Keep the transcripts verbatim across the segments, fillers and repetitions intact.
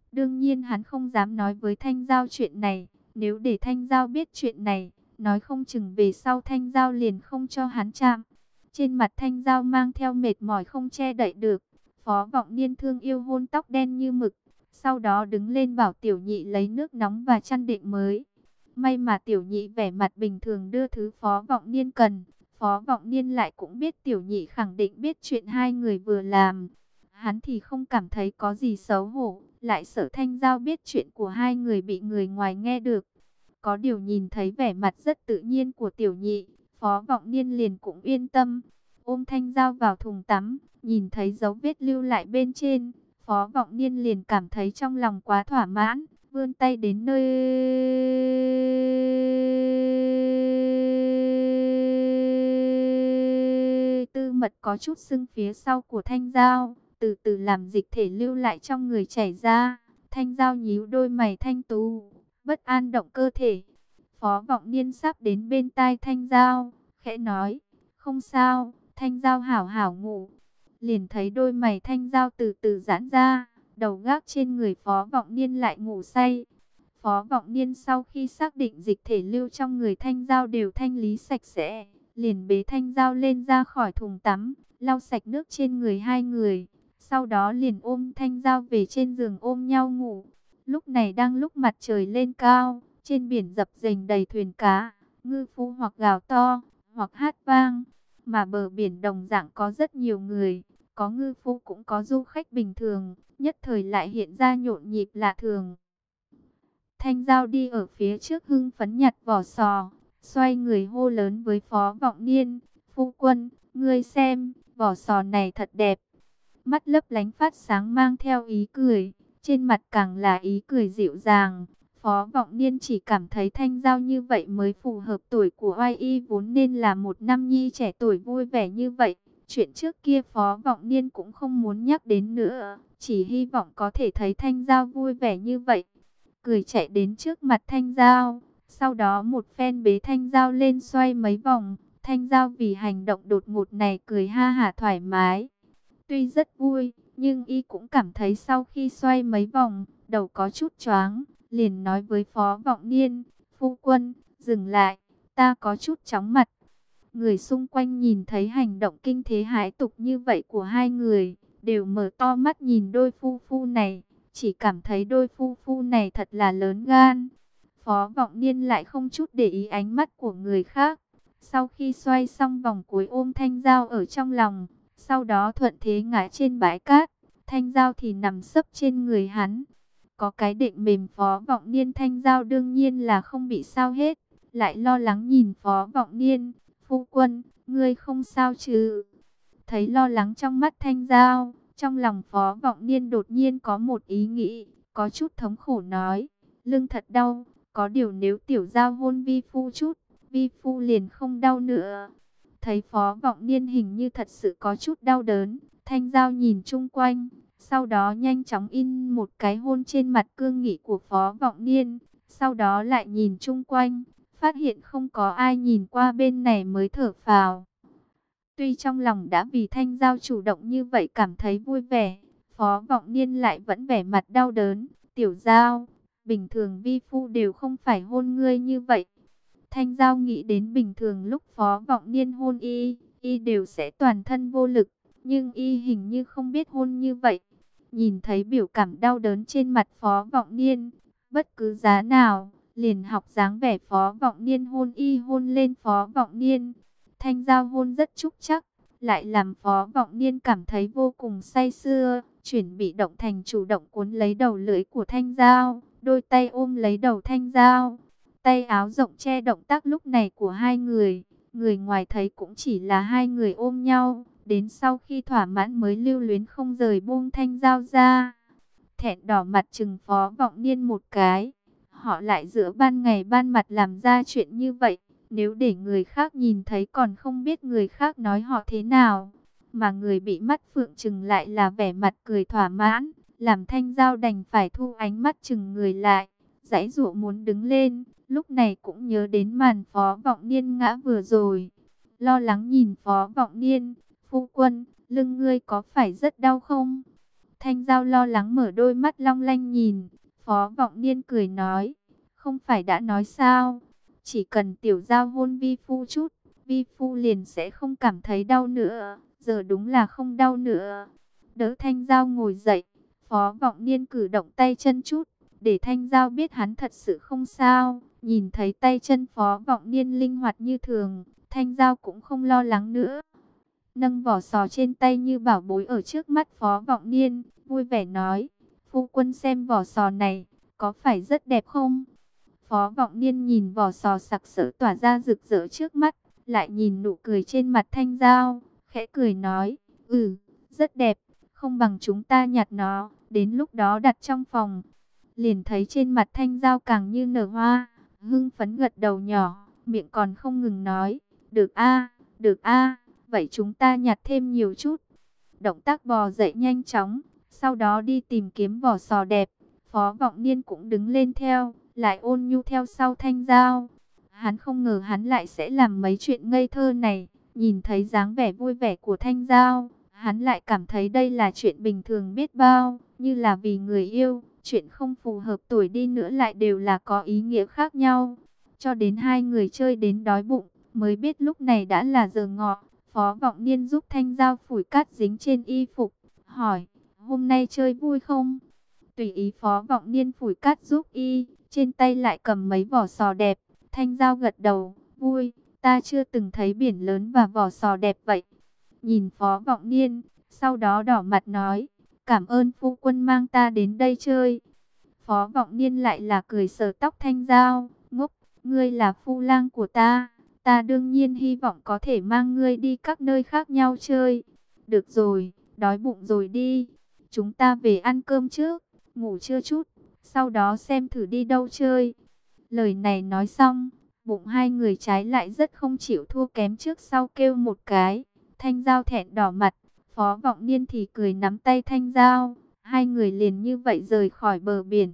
Đương nhiên hắn không dám nói với Thanh Giao chuyện này. Nếu để Thanh Giao biết chuyện này, nói không chừng về sau Thanh Giao liền không cho hắn chạm. Trên mặt Thanh Giao mang theo mệt mỏi không che đậy được. Phó Vọng Niên thương yêu hôn tóc đen như mực. Sau đó đứng lên bảo Tiểu Nhị lấy nước nóng và chăn đệm mới. May mà Tiểu Nhị vẻ mặt bình thường đưa thứ Phó Vọng Niên cần. Phó Vọng Niên lại cũng biết Tiểu Nhị khẳng định biết chuyện hai người vừa làm. Hắn thì không cảm thấy có gì xấu hổ, lại sợ Thanh Giao biết chuyện của hai người bị người ngoài nghe được. Có điều nhìn thấy vẻ mặt rất tự nhiên của Tiểu Nhị, Phó Vọng Niên liền cũng yên tâm. Ôm Thanh Giao vào thùng tắm, nhìn thấy dấu vết lưu lại bên trên, Phó Vọng Niên liền cảm thấy trong lòng quá thỏa mãn, vươn tay đến nơi tư mật có chút sưng phía sau của Thanh Giao, từ từ làm dịch thể lưu lại trong người chảy ra. Thanh Giao nhíu đôi mày thanh tú, bất an động cơ thể. Phó Vọng Niên sắp đến bên tai Thanh Giao, khẽ nói, không sao, Thanh Giao hảo hảo ngủ. Liền thấy đôi mày Thanh Giao từ từ giãn ra, đầu gác trên người Phó Vọng Niên lại ngủ say. Phó Vọng Niên sau khi xác định dịch thể lưu trong người Thanh Giao đều thanh lý sạch sẽ, liền bế Thanh Giao lên ra khỏi thùng tắm, lau sạch nước trên người hai người. Sau đó liền ôm Thanh Giao về trên giường ôm nhau ngủ. Lúc này đang lúc mặt trời lên cao, trên biển dập dềnh đầy thuyền cá, ngư phu hoặc gào to, hoặc hát vang. Mà bờ biển đồng dạng có rất nhiều người, có ngư phu cũng có du khách bình thường, nhất thời lại hiện ra nhộn nhịp lạ thường. Thanh Giao đi ở phía trước hưng phấn nhặt vỏ sò, xoay người hô lớn với Phó Vọng Niên, phu quân, ngươi xem, vỏ sò này thật đẹp. Mắt lấp lánh phát sáng mang theo ý cười, trên mặt càng là ý cười dịu dàng. Phó Vọng Niên chỉ cảm thấy Thanh Giao như vậy mới phù hợp tuổi của oai y, vốn nên là một nam nhi trẻ tuổi vui vẻ như vậy. Chuyện trước kia Phó Vọng Niên cũng không muốn nhắc đến nữa, chỉ hy vọng có thể thấy Thanh Giao vui vẻ như vậy. Cười chạy đến trước mặt Thanh Giao, sau đó một phen bế Thanh Giao lên xoay mấy vòng. Thanh Giao vì hành động đột ngột này cười ha hả thoải mái. Tuy rất vui, nhưng y cũng cảm thấy sau khi xoay mấy vòng, đầu có chút choáng, liền nói với Phó Vọng Niên, phu quân, dừng lại, ta có chút chóng mặt. Người xung quanh nhìn thấy hành động kinh thế hãi tục như vậy của hai người, đều mở to mắt nhìn đôi phu phu này, chỉ cảm thấy đôi phu phu này thật là lớn gan. Phó Vọng Niên lại không chút để ý ánh mắt của người khác. Sau khi xoay xong vòng cuối ôm Thanh Giao ở trong lòng, sau đó thuận thế ngã trên bãi cát, Thanh Giao thì nằm sấp trên người hắn. Có cái đệm mềm Phó Vọng Niên, Thanh Giao đương nhiên là không bị sao hết, lại lo lắng nhìn Phó Vọng Niên, phu quân, ngươi không sao chứ? Thấy lo lắng trong mắt Thanh Giao, trong lòng Phó Vọng Niên đột nhiên có một ý nghĩ, có chút thống khổ nói, lưng thật đau, có điều nếu tiểu Giao hôn vi phu chút, vi phu liền không đau nữa. Thấy Phó Vọng Niên hình như thật sự có chút đau đớn, Thanh Giao nhìn chung quanh, sau đó nhanh chóng in một cái hôn trên mặt cương nghị của Phó Vọng Niên, sau đó lại nhìn chung quanh, phát hiện không có ai nhìn qua bên này mới thở phào. Tuy trong lòng đã vì Thanh Giao chủ động như vậy cảm thấy vui vẻ, Phó Vọng Niên lại vẫn vẻ mặt đau đớn. Tiểu Giao, bình thường vi phu đều không phải hôn ngươi như vậy. Thanh Giao nghĩ đến bình thường lúc Phó Vọng Niên hôn y, y đều sẽ toàn thân vô lực, nhưng y hình như không biết hôn như vậy. Nhìn thấy biểu cảm đau đớn trên mặt Phó Vọng Niên, bất cứ giá nào, liền học dáng vẻ Phó Vọng Niên hôn y hôn lên Phó Vọng Niên. Thanh Giao hôn rất trúc chắc, lại làm Phó Vọng Niên cảm thấy vô cùng say sưa, chuyển bị động thành chủ động cuốn lấy đầu lưỡi của Thanh Giao, đôi tay ôm lấy đầu Thanh Giao. Tay áo rộng che động tác lúc này của hai người, người ngoài thấy cũng chỉ là hai người ôm nhau, đến sau khi thỏa mãn mới lưu luyến không rời buông Thanh Giao ra. Thẹn đỏ mặt trừng Phó Vọng Niên một cái, họ lại giữa ban ngày ban mặt làm ra chuyện như vậy, nếu để người khác nhìn thấy còn không biết người khác nói họ thế nào, mà người bị mắt phượng trừng lại là vẻ mặt cười thỏa mãn, làm Thanh Giao đành phải thu ánh mắt trừng người lại, giãy giụa muốn đứng lên. Lúc này cũng nhớ đến màn Phó Vọng Niên ngã vừa rồi, lo lắng nhìn Phó Vọng Niên, phu quân, lưng ngươi có phải rất đau không? Thanh Giao lo lắng mở đôi mắt long lanh nhìn. Phó Vọng Niên cười nói, không phải đã nói sao, chỉ cần tiểu Giao hôn vi phu chút, vi phu liền sẽ không cảm thấy đau nữa. Giờ đúng là không đau nữa. Đỡ Thanh Giao ngồi dậy, Phó Vọng Niên cử động tay chân chút, để Thanh Giao biết hắn thật sự không sao. Nhìn thấy tay chân Phó Vọng Niên linh hoạt như thường, Thanh Giao cũng không lo lắng nữa. Nâng vỏ sò trên tay như bảo bối ở trước mắt Phó Vọng Niên, vui vẻ nói, phu quân xem vỏ sò này, có phải rất đẹp không? Phó Vọng Niên nhìn vỏ sò sặc sỡ tỏa ra rực rỡ trước mắt, lại nhìn nụ cười trên mặt Thanh Giao, khẽ cười nói, ừ, rất đẹp, không bằng chúng ta nhặt nó, đến lúc đó đặt trong phòng. Liền thấy trên mặt Thanh Giao càng như nở hoa, hưng phấn gật đầu nhỏ, miệng còn không ngừng nói, được a, được a, vậy chúng ta nhặt thêm nhiều chút. Động tác bò dậy nhanh chóng, sau đó đi tìm kiếm vỏ sò đẹp. Phó Vọng Niên cũng đứng lên theo, lại ôn nhu theo sau Thanh Giao. Hắn không ngờ hắn lại sẽ làm mấy chuyện ngây thơ này. Nhìn thấy dáng vẻ vui vẻ của Thanh Giao, hắn lại cảm thấy đây là chuyện bình thường biết bao, như là vì người yêu. Chuyện không phù hợp tuổi đi nữa lại đều là có ý nghĩa khác nhau. Cho đến hai người chơi đến đói bụng, mới biết lúc này đã là giờ ngọ. Phó Vọng Niên giúp Thanh Giao phủi cát dính trên y phục, hỏi, hôm nay chơi vui không? Tùy ý Phó Vọng Niên phủi cát giúp y, trên tay lại cầm mấy vỏ sò đẹp. Thanh Giao gật đầu, vui, ta chưa từng thấy biển lớn và vỏ sò đẹp vậy. Nhìn Phó Vọng Niên, sau đó đỏ mặt nói, cảm ơn phu quân mang ta đến đây chơi. Phó Vọng Niên lại là cười sờ tóc Thanh Giao, ngốc, ngươi là phu lang của ta. Ta đương nhiên hy vọng có thể mang ngươi đi các nơi khác nhau chơi. Được rồi, đói bụng rồi đi. Chúng ta về ăn cơm trước, ngủ trưa chút, sau đó xem thử đi đâu chơi. Lời này nói xong, bụng hai người trái lại rất không chịu thua kém trước sau kêu một cái. Thanh Giao thẹn đỏ mặt, Phó Vọng Niên thì cười nắm tay Thanh Giao. Hai người liền như vậy rời khỏi bờ biển.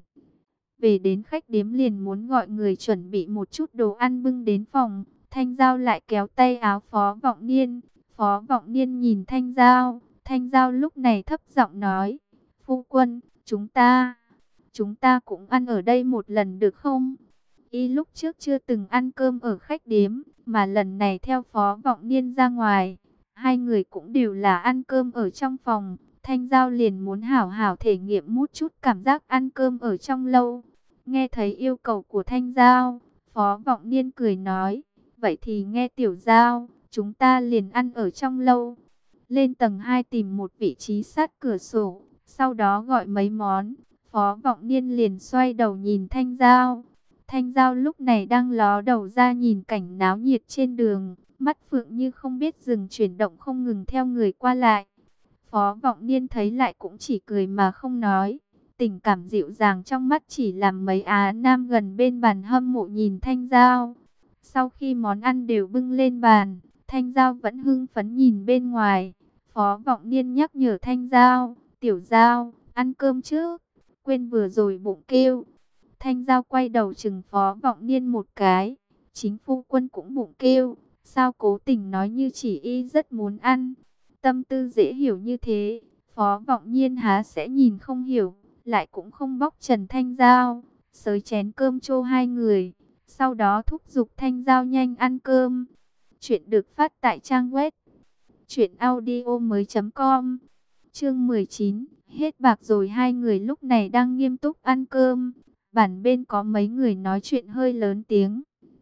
Về đến khách điếm liền muốn gọi người chuẩn bị một chút đồ ăn bưng đến phòng. Thanh Giao lại kéo tay áo Phó Vọng Niên. Phó Vọng Niên nhìn Thanh Giao. Thanh Giao lúc này thấp giọng nói, phu quân, chúng ta, chúng ta cũng ăn ở đây một lần được không? Y lúc trước chưa từng ăn cơm ở khách điếm, mà lần này theo Phó Vọng Niên ra ngoài, hai người cũng đều là ăn cơm ở trong phòng. Thanh Giao liền muốn hảo hảo thể nghiệm một chút cảm giác ăn cơm ở trong lâu. Nghe thấy yêu cầu của Thanh Giao, Phó Vọng Niên cười nói, vậy thì nghe tiểu Giao, chúng ta liền ăn ở trong lâu. Lên tầng hai tìm một vị trí sát cửa sổ, sau đó gọi mấy món. Phó Vọng Niên liền xoay đầu nhìn Thanh Giao. Thanh Giao lúc này đang ló đầu ra nhìn cảnh náo nhiệt trên đường, mắt phượng như không biết dừng chuyển động không ngừng theo người qua lại. Phó Vọng Niên thấy lại cũng chỉ cười mà không nói. Tình cảm dịu dàng trong mắt chỉ làm mấy á nam gần bên bàn hâm mộ nhìn Thanh Giao. Sau khi món ăn đều bưng lên bàn, Thanh Giao vẫn hưng phấn nhìn bên ngoài. Phó Vọng Niên nhắc nhở Thanh Giao, tiểu Giao, ăn cơm trước, quên vừa rồi bụng kêu. Thanh Giao quay đầu chừng Phó Vọng Niên một cái, chính phu quân cũng bụng kêu, sao cố tình nói như chỉ y rất muốn ăn. Tâm tư dễ hiểu như thế, Phó Vọng Niên há sẽ nhìn không hiểu, lại cũng không bóc trần Thanh Giao, xới chén cơm cho hai người, sau đó thúc giục Thanh Giao nhanh ăn cơm. Chuyện được phát tại trang web truyện audio mới chấm com. Chương mười chín, hết bạc rồi. Hai người lúc này đang nghiêm túc ăn cơm, bản bên có mấy người nói chuyện hơi lớn tiếng.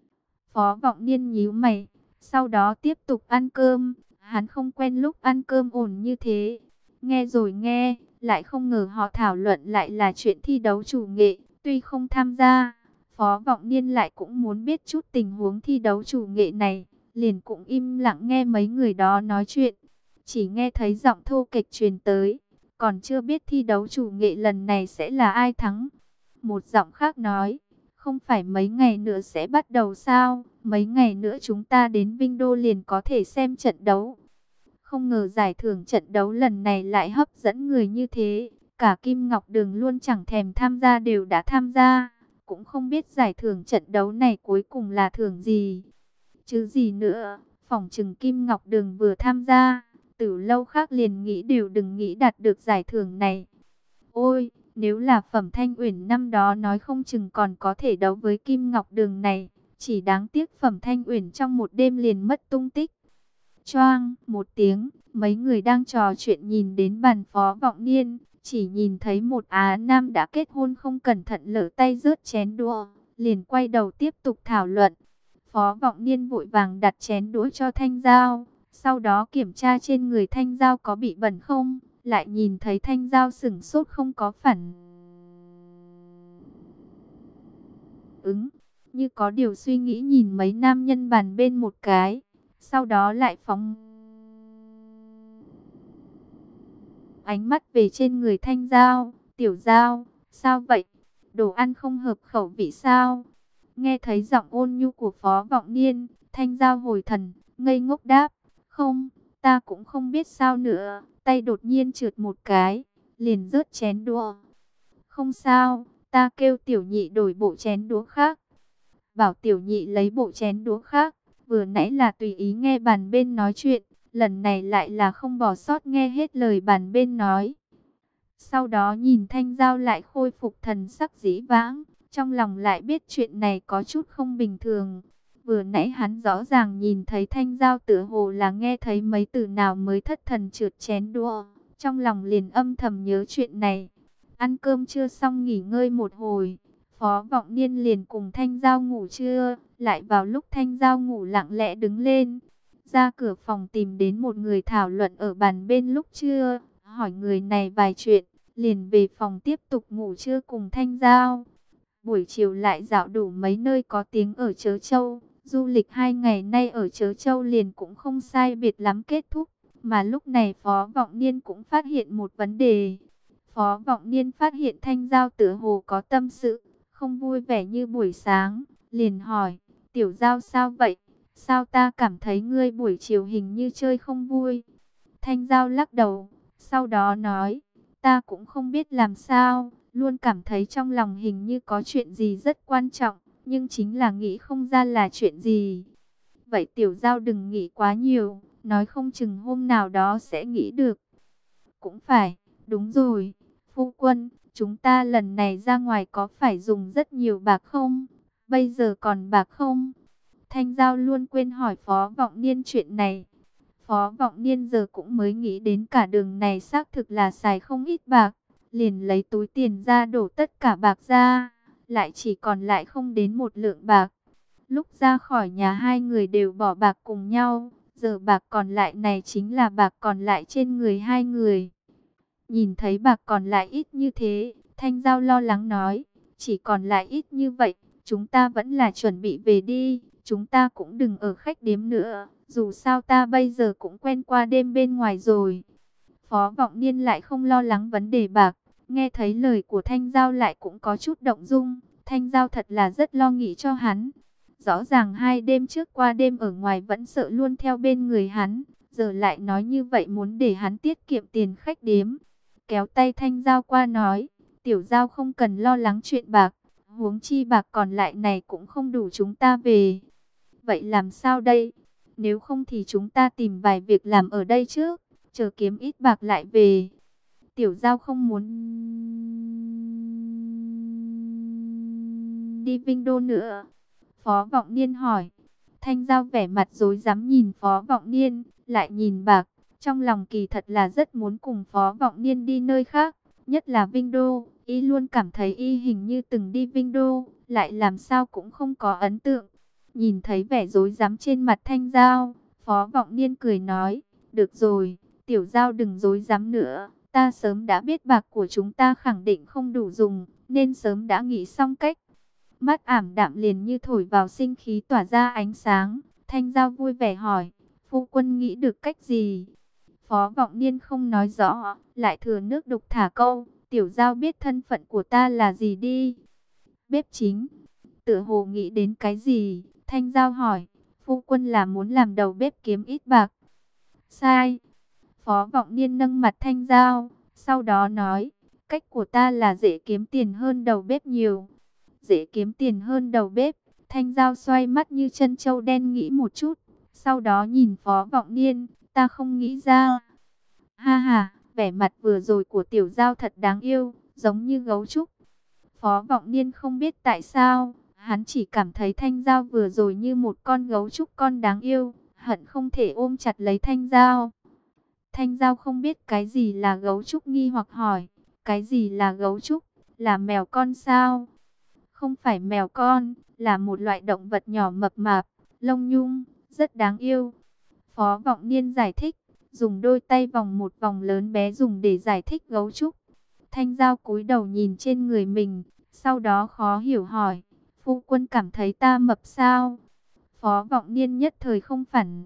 Phó Vọng Niên nhíu mày, sau đó tiếp tục ăn cơm. Hắn không quen lúc ăn cơm ổn như thế. Nghe rồi nghe, lại không ngờ họ thảo luận lại là chuyện thi đấu chủ nghệ. Tuy không tham gia, Phó Vọng Niên lại cũng muốn biết chút tình huống thi đấu chủ nghệ này. Liền cũng im lặng nghe mấy người đó nói chuyện. Chỉ nghe thấy giọng thô kệch truyền tới, còn chưa biết thi đấu chủ nghệ lần này sẽ là ai thắng. Một giọng khác nói, không phải mấy ngày nữa sẽ bắt đầu sao? Mấy ngày nữa chúng ta đến Vinh Đô liền có thể xem trận đấu. Không ngờ giải thưởng trận đấu lần này lại hấp dẫn người như thế. Cả Kim Ngọc Đường luôn chẳng thèm tham gia đều đã tham gia. Cũng không biết giải thưởng trận đấu này cuối cùng là thưởng gì. Chứ gì nữa, phỏng chừng Kim Ngọc Đường vừa tham gia, từ lâu khác liền nghĩ đều đừng nghĩ đạt được giải thưởng này. Ôi, nếu là Phẩm Thanh Uyển năm đó nói không chừng còn có thể đấu với Kim Ngọc Đường này. Chỉ đáng tiếc Phẩm Thanh Uyển trong một đêm liền mất tung tích. Choang, một tiếng, mấy người đang trò chuyện nhìn đến bàn Phó Vọng Niên. Chỉ nhìn thấy một Á Nam đã kết hôn không cẩn thận lỡ tay rớt chén đũa. Liền quay đầu tiếp tục thảo luận. Phó Vọng Niên vội vàng đặt chén đũa cho Thanh Giao. Sau đó kiểm tra trên người Thanh Giao có bị bẩn không. Lại nhìn thấy Thanh Giao sửng sốt không có phản ứng, như có điều suy nghĩ nhìn mấy nam nhân bàn bên một cái, sau đó lại phóng ánh mắt về trên người Thanh Giao. Tiểu Giao, sao vậy? Đồ ăn không hợp khẩu vị sao? Nghe thấy giọng ôn nhu của Phó Vọng Niên, Thanh Giao hồi thần, ngây ngốc đáp, không, ta cũng không biết sao nữa. Tay đột nhiên trượt một cái, liền rớt chén đũa. Không sao, ta kêu Tiểu Nhị đổi bộ chén đũa khác. Bảo Tiểu Nhị lấy bộ chén đũa khác. Vừa nãy là tùy ý nghe bàn bên nói chuyện, lần này lại là không bỏ sót nghe hết lời bàn bên nói. Sau đó nhìn Thanh Giao lại khôi phục thần sắc dĩ vãng, trong lòng lại biết chuyện này có chút không bình thường. Vừa nãy hắn rõ ràng nhìn thấy Thanh Giao tựa hồ là nghe thấy mấy từ nào mới thất thần trượt chén đũa, trong lòng liền âm thầm nhớ chuyện này. Ăn cơm trưa xong nghỉ ngơi một hồi, Phó Vọng Niên liền cùng Thanh Giao ngủ trưa. Lại vào lúc Thanh Giao ngủ lặng lẽ đứng lên, ra cửa phòng tìm đến một người thảo luận ở bàn bên lúc trưa, hỏi người này vài chuyện, liền về phòng tiếp tục ngủ trưa cùng Thanh Giao. Buổi chiều lại dạo đủ mấy nơi có tiếng ở Trớ Châu. Du lịch hai ngày nay ở Trớ Châu liền cũng không sai biệt lắm kết thúc. Mà lúc này Phó Vọng Niên cũng phát hiện một vấn đề. Phó Vọng Niên phát hiện Thanh Giao tựa hồ có tâm sự, không vui vẻ như buổi sáng. Liền hỏi, Tiểu Giao sao vậy? Sao ta cảm thấy ngươi buổi chiều hình như chơi không vui? Thanh Giao lắc đầu, sau đó nói, ta cũng không biết làm sao. Luôn cảm thấy trong lòng hình như có chuyện gì rất quan trọng, nhưng chính là nghĩ không ra là chuyện gì. Vậy Tiểu Giao đừng nghĩ quá nhiều, nói không chừng hôm nào đó sẽ nghĩ được. Cũng phải, đúng rồi, phu quân, chúng ta lần này ra ngoài có phải dùng rất nhiều bạc không? Bây giờ còn bạc không? Thanh Giao luôn quên hỏi Phó Vọng Niên chuyện này. Phó Vọng Niên giờ cũng mới nghĩ đến cả đường này xác thực là xài không ít bạc. Liền lấy túi tiền ra đổ tất cả bạc ra, lại chỉ còn lại không đến một lượng bạc. Lúc ra khỏi nhà hai người đều bỏ bạc cùng nhau, giờ bạc còn lại này chính là bạc còn lại trên người hai người. Nhìn thấy bạc còn lại ít như thế, Thanh Giao lo lắng nói, chỉ còn lại ít như vậy, chúng ta vẫn là chuẩn bị về đi, chúng ta cũng đừng ở khách điếm nữa, dù sao ta bây giờ cũng quen qua đêm bên ngoài rồi. Phó Vọng Niên lại không lo lắng vấn đề bạc. Nghe thấy lời của Thanh Giao lại cũng có chút động dung. Thanh Giao thật là rất lo nghĩ cho hắn. Rõ ràng hai đêm trước qua đêm ở ngoài vẫn sợ luôn theo bên người hắn. Giờ lại nói như vậy muốn để hắn tiết kiệm tiền khách điếm. Kéo tay Thanh Giao qua nói, Tiểu Giao không cần lo lắng chuyện bạc. Huống chi bạc còn lại này cũng không đủ chúng ta về. Vậy làm sao đây? Nếu không thì chúng ta tìm vài việc làm ở đây trước, chờ kiếm ít bạc lại về. Tiểu Giao không muốn đi Vinh Đô nữa. Phó Vọng Niên hỏi. Thanh Giao vẻ mặt rối rắm nhìn Phó Vọng Niên, lại nhìn bạc. Trong lòng kỳ thật là rất muốn cùng Phó Vọng Niên đi nơi khác, nhất là Vinh Đô. Y luôn cảm thấy y hình như từng đi Vinh Đô, lại làm sao cũng không có ấn tượng. Nhìn thấy vẻ rối rắm trên mặt Thanh Giao, Phó Vọng Niên cười nói, được rồi, Tiểu Giao đừng rối rắm nữa. Ta sớm đã biết bạc của chúng ta khẳng định không đủ dùng, nên sớm đã nghĩ xong cách. Mắt ảm đạm liền như thổi vào sinh khí tỏa ra ánh sáng. Thanh Giao vui vẻ hỏi, phu quân nghĩ được cách gì? Phó Vọng Niên không nói rõ, lại thừa nước đục thả câu, Tiểu Giao biết thân phận của ta là gì đi. Bếp chính. Tựa hồ nghĩ đến cái gì? Thanh Giao hỏi, phu quân là muốn làm đầu bếp kiếm ít bạc. Sai. Phó Vọng Niên nâng mặt Thanh Giao, sau đó nói, cách của ta là dễ kiếm tiền hơn đầu bếp nhiều. Dễ kiếm tiền hơn đầu bếp. Thanh Giao xoay mắt như chân trâu đen nghĩ một chút, sau đó nhìn Phó Vọng Niên, ta không nghĩ ra. Ha ha, vẻ mặt vừa rồi của Tiểu Giao thật đáng yêu, giống như gấu trúc. Phó Vọng Niên không biết tại sao, hắn chỉ cảm thấy Thanh Giao vừa rồi như một con gấu trúc con đáng yêu, hận không thể ôm chặt lấy Thanh Giao. Thanh Giao không biết cái gì là gấu trúc, nghi hoặc hỏi, cái gì là gấu trúc, là mèo con sao? Không phải mèo con, là một loại động vật nhỏ mập mạp, lông nhung, rất đáng yêu. Phó Vọng Niên giải thích, dùng đôi tay vòng một vòng lớn bé dùng để giải thích gấu trúc. Thanh Giao cúi đầu nhìn trên người mình, sau đó khó hiểu hỏi, phu quân cảm thấy ta mập sao? Phó Vọng Niên nhất thời không phản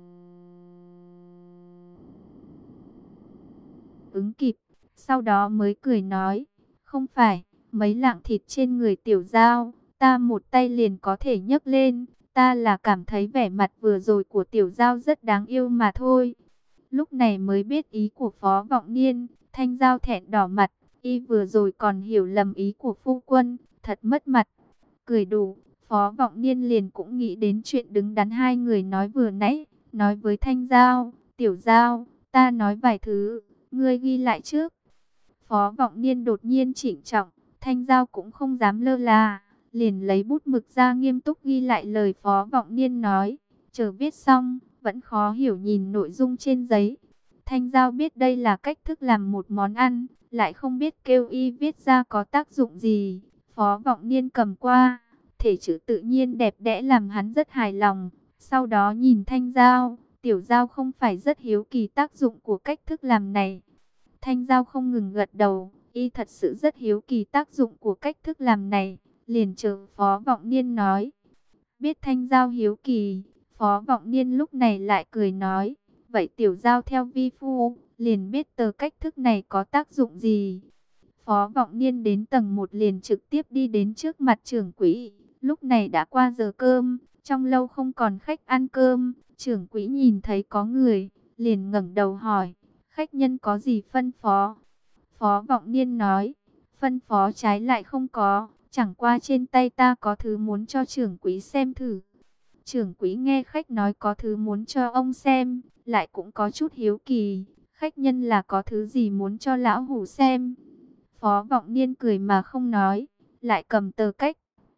ứng kịp, sau đó mới cười nói, không phải, mấy lạng thịt trên người tiểu Giao, ta một tay liền có thể nhấc lên, ta là cảm thấy vẻ mặt vừa rồi của tiểu Giao rất đáng yêu mà thôi. Lúc này mới biết ý của Phó Vọng Niên, Thanh Giao thẹn đỏ mặt, y vừa rồi còn hiểu lầm ý của phu quân, thật mất mặt. Cười đủ, Phó Vọng Niên liền cũng nghĩ đến chuyện đứng đắn hai người nói vừa nãy, nói với Thanh Giao, tiểu Giao, ta nói vài thứ, ngươi ghi lại trước. Phó Vọng Niên đột nhiên chỉnh trọng, Thanh Giao cũng không dám lơ là, liền lấy bút mực ra nghiêm túc ghi lại lời Phó Vọng Niên nói. Chờ viết xong, vẫn khó hiểu nhìn nội dung trên giấy. Thanh Giao biết đây là cách thức làm một món ăn, lại không biết kêu y viết ra có tác dụng gì. Phó Vọng Niên cầm qua, thể chữ tự nhiên đẹp đẽ làm hắn rất hài lòng. Sau đó nhìn Thanh Giao, tiểu Giao không phải rất hiếu kỳ tác dụng của cách thức làm này. Thanh Giao không ngừng gật đầu, y thật sự rất hiếu kỳ tác dụng của cách thức làm này, liền chờ Phó Vọng Niên nói. Biết Thanh Giao hiếu kỳ, Phó Vọng Niên lúc này lại cười nói, vậy tiểu Giao theo vi phu, liền biết tờ cách thức này có tác dụng gì. Phó Vọng Niên đến tầng một liền trực tiếp đi đến trước mặt trưởng quỹ, lúc này đã qua giờ cơm, trong lâu không còn khách ăn cơm, trưởng quỹ nhìn thấy có người, liền ngẩng đầu hỏi, khách nhân có gì phân phó? Phó Vọng Niên nói, phân phó trái lại không có, chẳng qua trên tay ta có thứ muốn cho trưởng quỹ xem thử. Trưởng quỹ nghe khách nói có thứ muốn cho ông xem, lại cũng có chút hiếu kỳ, khách nhân là có thứ gì muốn cho lão hủ xem. Phó Vọng Niên cười mà không nói, lại cầm tờ cách.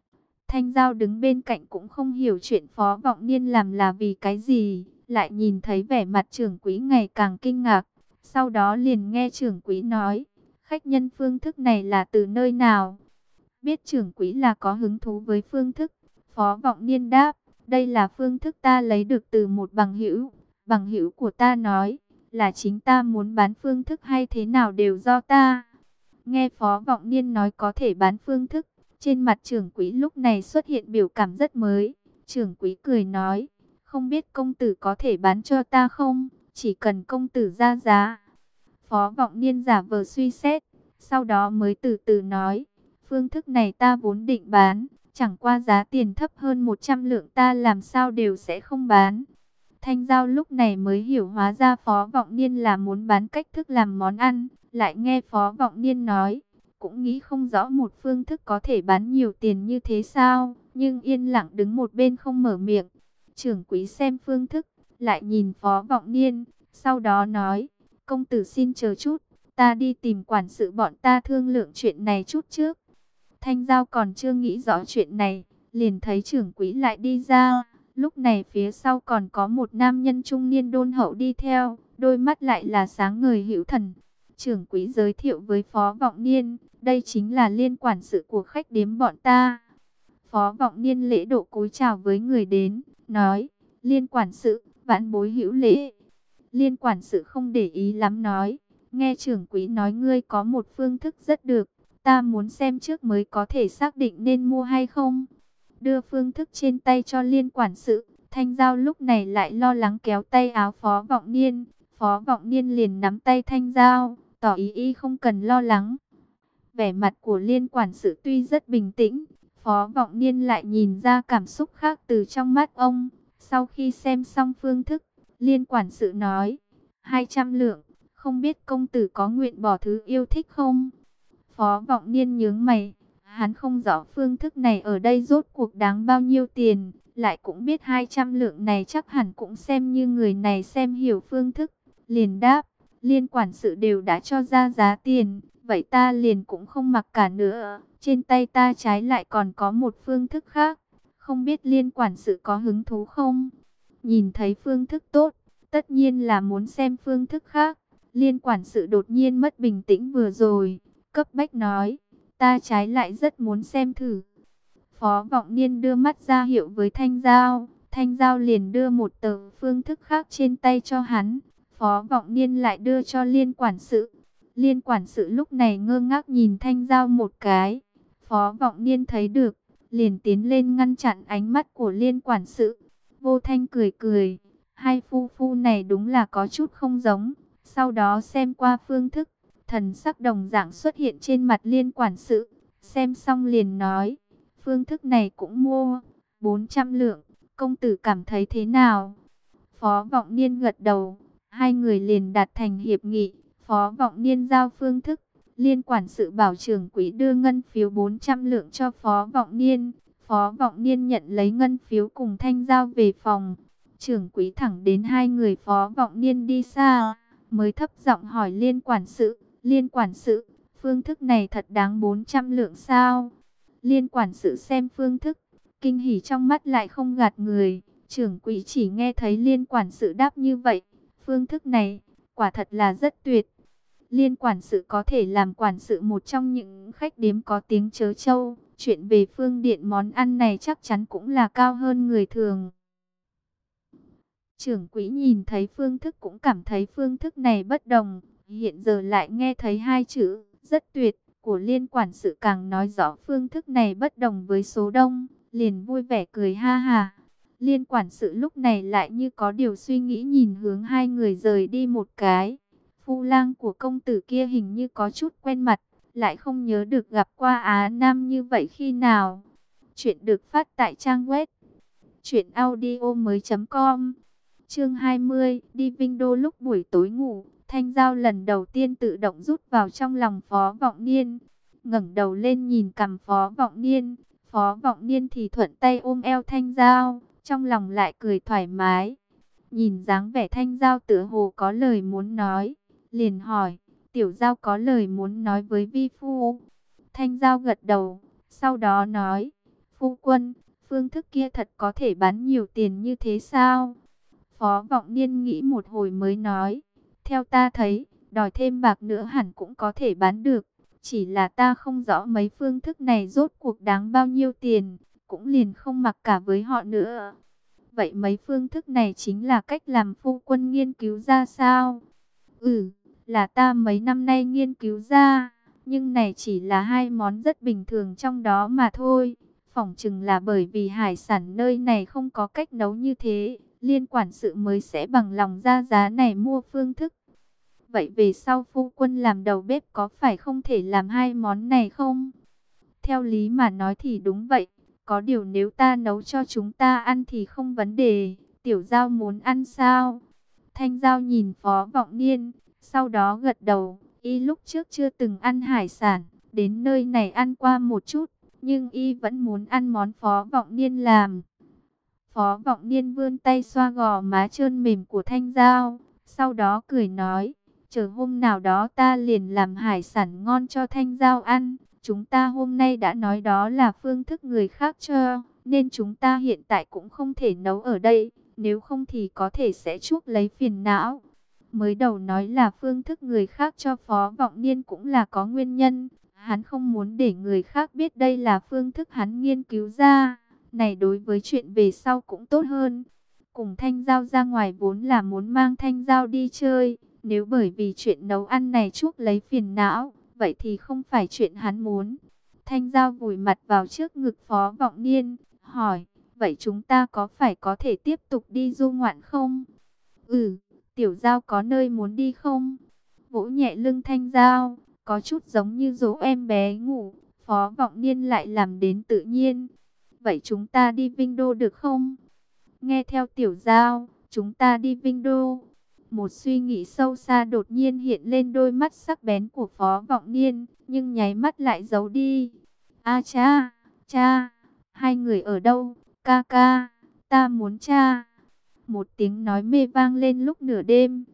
Thanh Giao đứng bên cạnh cũng không hiểu chuyện Phó Vọng Niên làm là vì cái gì, lại nhìn thấy vẻ mặt trưởng quỹ ngày càng kinh ngạc. Sau đó liền nghe trưởng quỹ nói, khách nhân phương thức này là từ nơi nào? Biết trưởng quỹ là có hứng thú với phương thức, Phó Vọng Niên đáp, đây là phương thức ta lấy được từ một bằng hữu. Bằng hữu của ta nói, là chính ta muốn bán phương thức hay thế nào đều do ta. Nghe Phó Vọng Niên nói có thể bán phương thức, trên mặt trưởng quỹ lúc này xuất hiện biểu cảm rất mới. Trưởng quỹ cười nói, không biết công tử có thể bán cho ta không? Chỉ cần công tử ra giá. Phó Vọng Niên giả vờ suy xét, sau đó mới từ từ nói, phương thức này ta vốn định bán, chẳng qua giá tiền thấp hơn một trăm lượng ta làm sao đều sẽ không bán. Thanh Giao lúc này mới hiểu hóa ra Phó Vọng Niên là muốn bán cách thức làm món ăn, lại nghe Phó Vọng Niên nói, cũng nghĩ không rõ một phương thức có thể bán nhiều tiền như thế sao, nhưng yên lặng đứng một bên không mở miệng. Trưởng quỹ xem phương thức, lại nhìn Phó Vọng Niên, sau đó nói, công tử xin chờ chút, ta đi tìm quản sự bọn ta thương lượng chuyện này chút trước. Thanh Giao còn chưa nghĩ rõ chuyện này, liền thấy trưởng quỹ lại đi ra. Lúc này phía sau còn có một nam nhân trung niên đôn hậu đi theo, đôi mắt lại là sáng ngời hữu thần. Trưởng quỹ giới thiệu với Phó Vọng Niên, đây chính là Liên quản sự của khách điếm bọn ta. Phó Vọng Niên lễ độ cúi chào với người đến, nói, Liên quản sự, vãn bối hữu lễ. Liên quản sự không để ý lắm nói, nghe trưởng quỹ nói ngươi có một phương thức rất được, ta muốn xem trước mới có thể xác định nên mua hay không. Đưa phương thức trên tay cho Liên quản sự, Thanh Giao lúc này lại lo lắng kéo tay áo Phó Vọng Niên. Phó Vọng Niên liền nắm tay Thanh Giao, tỏ ý y không cần lo lắng. Vẻ mặt của Liên quản sự tuy rất bình tĩnh, Phó Vọng Niên lại nhìn ra cảm xúc khác từ trong mắt ông. Sau khi xem xong phương thức, Liên quản sự nói, hai trăm lượng, không biết công tử có nguyện bỏ thứ yêu thích không? Phó Vọng Niên nhướng mày, hắn không rõ phương thức này ở đây rốt cuộc đáng bao nhiêu tiền, lại cũng biết hai trăm lượng này chắc hẳn cũng xem như người này xem hiểu phương thức. Liền đáp, Liên quản sự đều đã cho ra giá tiền, vậy ta liền cũng không mặc cả nữa. Trên tay ta trái lại còn có một phương thức khác. Không biết Liên quản sự có hứng thú không? Nhìn thấy phương thức tốt, tất nhiên là muốn xem phương thức khác. Liên quản sự đột nhiên mất bình tĩnh vừa rồi, cấp bách nói, ta trái lại rất muốn xem thử. Phó Vọng Niên đưa mắt ra hiệu với Thanh Giao, Thanh Giao liền đưa một tờ phương thức khác trên tay cho hắn. Phó Vọng Niên lại đưa cho Liên quản sự. Liên quản sự lúc này ngơ ngác nhìn Thanh Giao một cái. Phó Vọng Niên thấy được, liền tiến lên ngăn chặn ánh mắt của Liên quản sự. Vô Thanh cười cười, hai phu phu này đúng là có chút không giống. Sau đó xem qua phương thức, thần sắc đồng dạng xuất hiện trên mặt Liên quản sự. Xem xong liền nói, phương thức này cũng mua bốn trăm lượng, công tử cảm thấy thế nào? Phó Vọng Niên gật đầu, hai người liền đạt thành hiệp nghị. Phó Vọng Niên giao phương thức, Liên quản sự bảo trưởng quỹ đưa ngân phiếu bốn trăm lượng cho Phó Vọng Niên. Phó Vọng Niên nhận lấy ngân phiếu cùng Thanh Giao về phòng. Trưởng quỹ thẳng đến hai người Phó Vọng Niên đi xa, mới thấp giọng hỏi Liên quản sự, Liên quản sự, phương thức này thật đáng bốn trăm lượng sao? Liên quản sự xem phương thức, kinh hỉ trong mắt lại không gạt người. Trưởng quỹ chỉ nghe thấy Liên quản sự đáp như vậy, phương thức này, quả thật là rất tuyệt. Liên quản sự có thể làm quản sự một trong những khách điếm có tiếng Trớ Châu. Chuyện về phương điện món ăn này chắc chắn cũng là cao hơn người thường. Trưởng quỹ nhìn thấy phương thức cũng cảm thấy phương thức này bất đồng. Hiện giờ lại nghe thấy hai chữ, rất tuyệt, của Liên quản sự càng nói rõ phương thức này bất đồng với số đông. Liền vui vẻ cười ha hà. Liên quản sự lúc này lại như có điều suy nghĩ nhìn hướng hai người rời đi một cái. Phu lang của công tử kia hình như có chút quen mặt, lại không nhớ được gặp qua Á Nam như vậy khi nào. Chuyện được phát tại trang web truyện audio mới chấm com. Chương hai mươi, đi Vinh Đô lúc buổi tối ngủ, Thanh Giao lần đầu tiên tự động rút vào trong lòng Phó Vọng Niên. Ngẩng đầu lên nhìn cằm Phó Vọng Niên, Phó Vọng Niên thì thuận tay ôm eo Thanh Giao, trong lòng lại cười thoải mái. Nhìn dáng vẻ Thanh Giao tựa hồ có lời muốn nói, liền hỏi, tiểu Giao có lời muốn nói với vi phu. Thanh Giao gật đầu, sau đó nói, phu quân, phương thức kia thật có thể bán nhiều tiền như thế sao? Phó Vọng Niên nghĩ một hồi mới nói, theo ta thấy, đòi thêm bạc nữa hẳn cũng có thể bán được. Chỉ là ta không rõ mấy phương thức này rốt cuộc đáng bao nhiêu tiền, cũng liền không mặc cả với họ nữa. Vậy mấy phương thức này chính là cách làm phu quân nghiên cứu ra sao? Ừ, là ta mấy năm nay nghiên cứu ra, nhưng này chỉ là hai món rất bình thường trong đó mà thôi. Phỏng chừng là bởi vì hải sản nơi này không có cách nấu như thế, Liên quản sự mới sẽ bằng lòng ra giá này mua phương thức. Vậy về sau phu quân làm đầu bếp có phải không thể làm hai món này không? Theo lý mà nói thì đúng vậy. Có điều nếu ta nấu cho chúng ta ăn thì không vấn đề. Tiểu Giao muốn ăn sao? Thanh Giao nhìn Phó Vọng Niên, sau đó gật đầu. Y lúc trước chưa từng ăn hải sản, đến nơi này ăn qua một chút, nhưng y vẫn muốn ăn món Phó Vọng Niên làm. Phó Vọng Niên vươn tay xoa gò má trơn mềm của Thanh Giao, sau đó cười nói, chờ hôm nào đó ta liền làm hải sản ngon cho Thanh Giao ăn. Chúng ta hôm nay đã nói đó là phương thức người khác cho, nên chúng ta hiện tại cũng không thể nấu ở đây, nếu không thì có thể sẽ chuốc lấy phiền não. Mới đầu nói là phương thức người khác cho Phó Vọng Niên cũng là có nguyên nhân, hắn không muốn để người khác biết đây là phương thức hắn nghiên cứu ra, này đối với chuyện về sau cũng tốt hơn. Cùng Thanh Giao ra ngoài vốn là muốn mang Thanh Giao đi chơi, nếu bởi vì chuyện nấu ăn này chuốc lấy phiền não, vậy thì không phải chuyện hắn muốn. Thanh Giao vùi mặt vào trước ngực Phó Vọng Niên, hỏi, vậy chúng ta có phải có thể tiếp tục đi du ngoạn không? Ừ, tiểu Giao có nơi muốn đi không? Vỗ nhẹ lưng Thanh Giao, có chút giống như dỗ em bé ngủ, Phó Vọng Niên lại làm đến tự nhiên. Vậy chúng ta đi Vinh Đô được không? Nghe theo tiểu Giao, chúng ta đi Vinh Đô. Một suy nghĩ sâu xa đột nhiên hiện lên đôi mắt sắc bén của Phó Vọng Niên, nhưng nháy mắt lại giấu đi. A cha, cha, hai người ở đâu? Ca ca, ta muốn cha. Một tiếng nói mê vang lên lúc nửa đêm.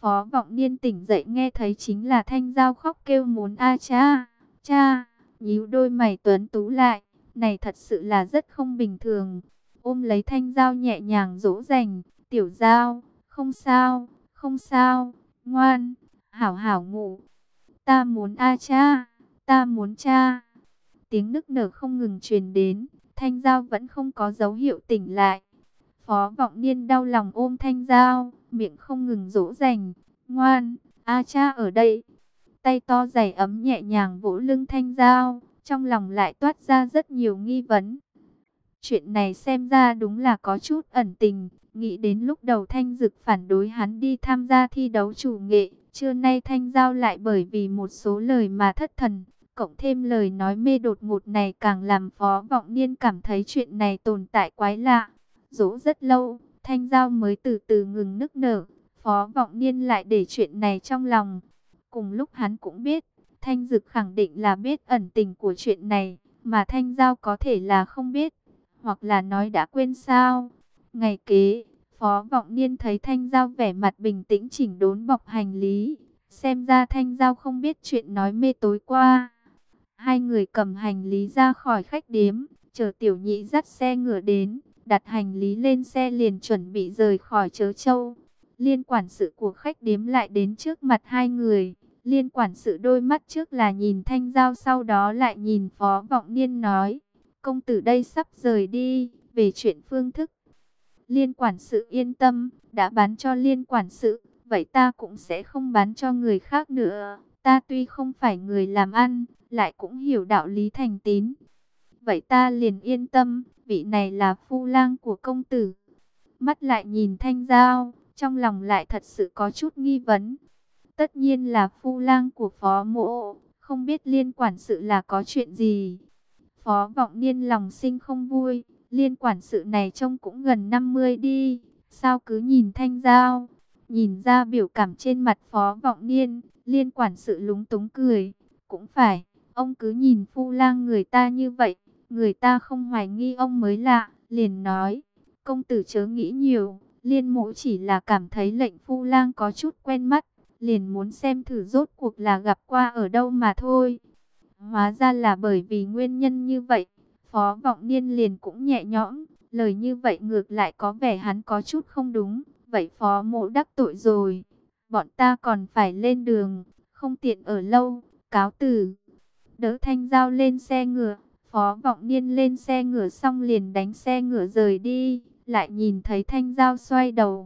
Phó Vọng Niên tỉnh dậy nghe thấy chính là Thanh Giao khóc kêu muốn a cha, cha, nhíu đôi mày tuấn tú lại, này thật sự là rất không bình thường. Ôm lấy Thanh Giao nhẹ nhàng dỗ dành, tiểu Giao, không sao, không sao, ngoan, hảo hảo ngủ. Ta muốn a cha, ta muốn cha. Tiếng nức nở không ngừng truyền đến, Thanh Giao vẫn không có dấu hiệu tỉnh lại. Phó Vọng Niên đau lòng ôm Thanh Giao, miệng không ngừng dỗ dành, ngoan, a cha ở đây. Tay to dày ấm nhẹ nhàng vỗ lưng Thanh Giao, trong lòng lại toát ra rất nhiều nghi vấn. Chuyện này xem ra đúng là có chút ẩn tình, nghĩ đến lúc đầu Thanh Dực phản đối hắn đi tham gia thi đấu chủ nghệ, trưa nay Thanh Giao lại bởi vì một số lời mà thất thần, cộng thêm lời nói mê đột ngột này càng làm Phó Vọng Niên cảm thấy chuyện này tồn tại quái lạ. Dỗ rất lâu, Thanh Giao mới từ từ ngừng nức nở, Phó Vọng Niên lại để chuyện này trong lòng. Cùng lúc hắn cũng biết, Thanh Dực khẳng định là biết ẩn tình của chuyện này, mà Thanh Giao có thể là không biết, hoặc là nói đã quên sao. Ngày kế, Phó Vọng Niên thấy Thanh Giao vẻ mặt bình tĩnh chỉnh đốn bọc hành lý, xem ra Thanh Giao không biết chuyện nói mê tối qua. Hai người cầm hành lý ra khỏi khách điếm, chờ Tiểu Nhị dắt xe ngựa đến, đặt hành lý lên xe liền chuẩn bị rời khỏi Trớ Châu. Liên quản sự của khách điếm lại đến trước mặt hai người. Liên quản sự đôi mắt trước là nhìn Thanh Giao, sau đó lại nhìn Phó Vọng Niên nói: công tử đây sắp rời đi, về chuyện phương thức. Liên quản sự yên tâm, đã bán cho liên quản sự, vậy ta cũng sẽ không bán cho người khác nữa. Ta tuy không phải người làm ăn, lại cũng hiểu đạo lý thành tín. Vậy ta liền yên tâm, vị này là phu lang của công tử. Mắt lại nhìn Thanh Giao, trong lòng lại thật sự có chút nghi vấn. Tất nhiên là phu lang của Phó Mộ, không biết liên quản sự là có chuyện gì. Phó Vọng Niên lòng sinh không vui, liên quản sự này trông cũng gần năm mươi đi, sao cứ nhìn Thanh Giao. Nhìn ra biểu cảm trên mặt Phó Vọng Niên, liên quản sự lúng túng cười. Cũng phải, ông cứ nhìn phu lang người ta như vậy, người ta không hoài nghi ông mới lạ. Liền nói, công tử chớ nghĩ nhiều, liên mộ chỉ là cảm thấy lệnh phu lang có chút quen mắt, liền muốn xem thử rốt cuộc là gặp qua ở đâu mà thôi. Hóa ra là bởi vì nguyên nhân như vậy, Phó Vọng Niên liền cũng nhẹ nhõm, lời như vậy ngược lại có vẻ hắn có chút không đúng. Vậy Phó Mộ đắc tội rồi, bọn ta còn phải lên đường, không tiện ở lâu, cáo từ. Đỡ Thanh Giao lên xe ngựa, Phó Vọng Niên lên xe ngựa xong liền đánh xe ngựa rời đi, lại nhìn thấy Thanh Giao xoay đầu.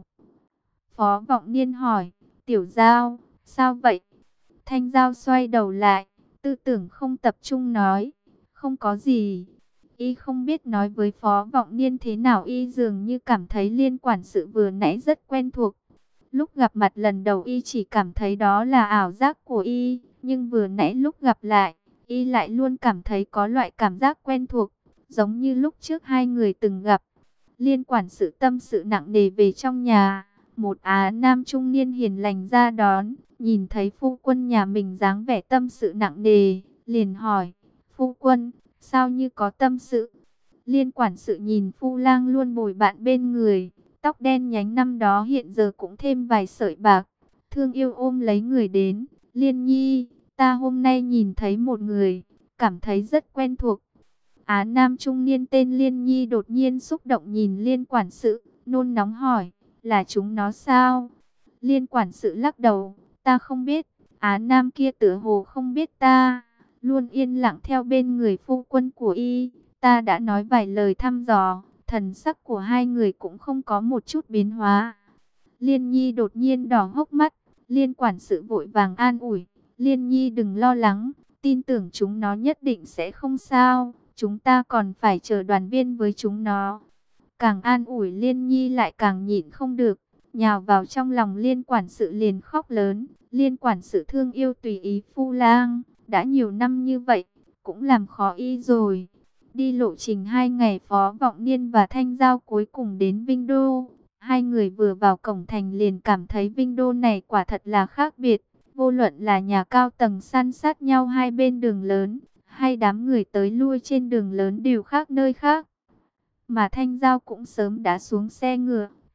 Phó Vọng Niên hỏi, tiểu Giao, sao vậy? Thanh Giao xoay đầu lại, tư tưởng không tập trung nói, không có gì. Y không biết nói với Phó Vọng Niên thế nào, y dường như cảm thấy liên quản sự vừa nãy rất quen thuộc. Lúc gặp mặt lần đầu y chỉ cảm thấy đó là ảo giác của y, nhưng vừa nãy lúc gặp lại, y lại luôn cảm thấy có loại cảm giác quen thuộc, giống như lúc trước hai người từng gặp. Liên quản sự tâm sự nặng nề về trong nhà, một Á Nam trung niên hiền lành ra đón, nhìn thấy phu quân nhà mình dáng vẻ tâm sự nặng nề, liền hỏi, phu quân, sao như có tâm sự? Liên quản sự nhìn phu lang luôn bồi bạn bên người, tóc đen nhánh năm đó hiện giờ cũng thêm vài sợi bạc, thương yêu ôm lấy người đến, Liên nhi, ta hôm nay nhìn thấy một người, cảm thấy rất quen thuộc. Á Nam trung niên tên Liên nhi đột nhiên xúc động nhìn liên quản sự, nôn nóng hỏi, là chúng nó sao? Liên quản sự lắc đầu, ta không biết, Á Nam kia tựa hồ không biết ta, luôn yên lặng theo bên người phu quân của y. Ta đã nói vài lời thăm dò, thần sắc của hai người cũng không có một chút biến hóa. Liên nhi đột nhiên đỏ hốc mắt, liên quản sự vội vàng an ủi, Liên nhi đừng lo lắng, tin tưởng chúng nó nhất định sẽ không sao, chúng ta còn phải chờ đoàn viên với chúng nó. Càng an ủi Liên nhi lại càng nhịn không được, nhào vào trong lòng liên quản sự liền khóc lớn. Liên quản sự thương yêu tùy ý phu lang, đã nhiều năm như vậy, cũng làm khó y rồi. Đi lộ trình hai ngày, Phó Vọng Niên và Thanh Giao cuối cùng đến Vinh Đô. Hai người vừa vào cổng thành liền cảm thấy Vinh Đô này quả thật là khác biệt. Vô luận là nhà cao tầng san sát nhau hai bên đường lớn, hay đám người tới lui trên đường lớn đều khác nơi khác. Mà Thanh Giao cũng sớm đã xuống xe ngựa,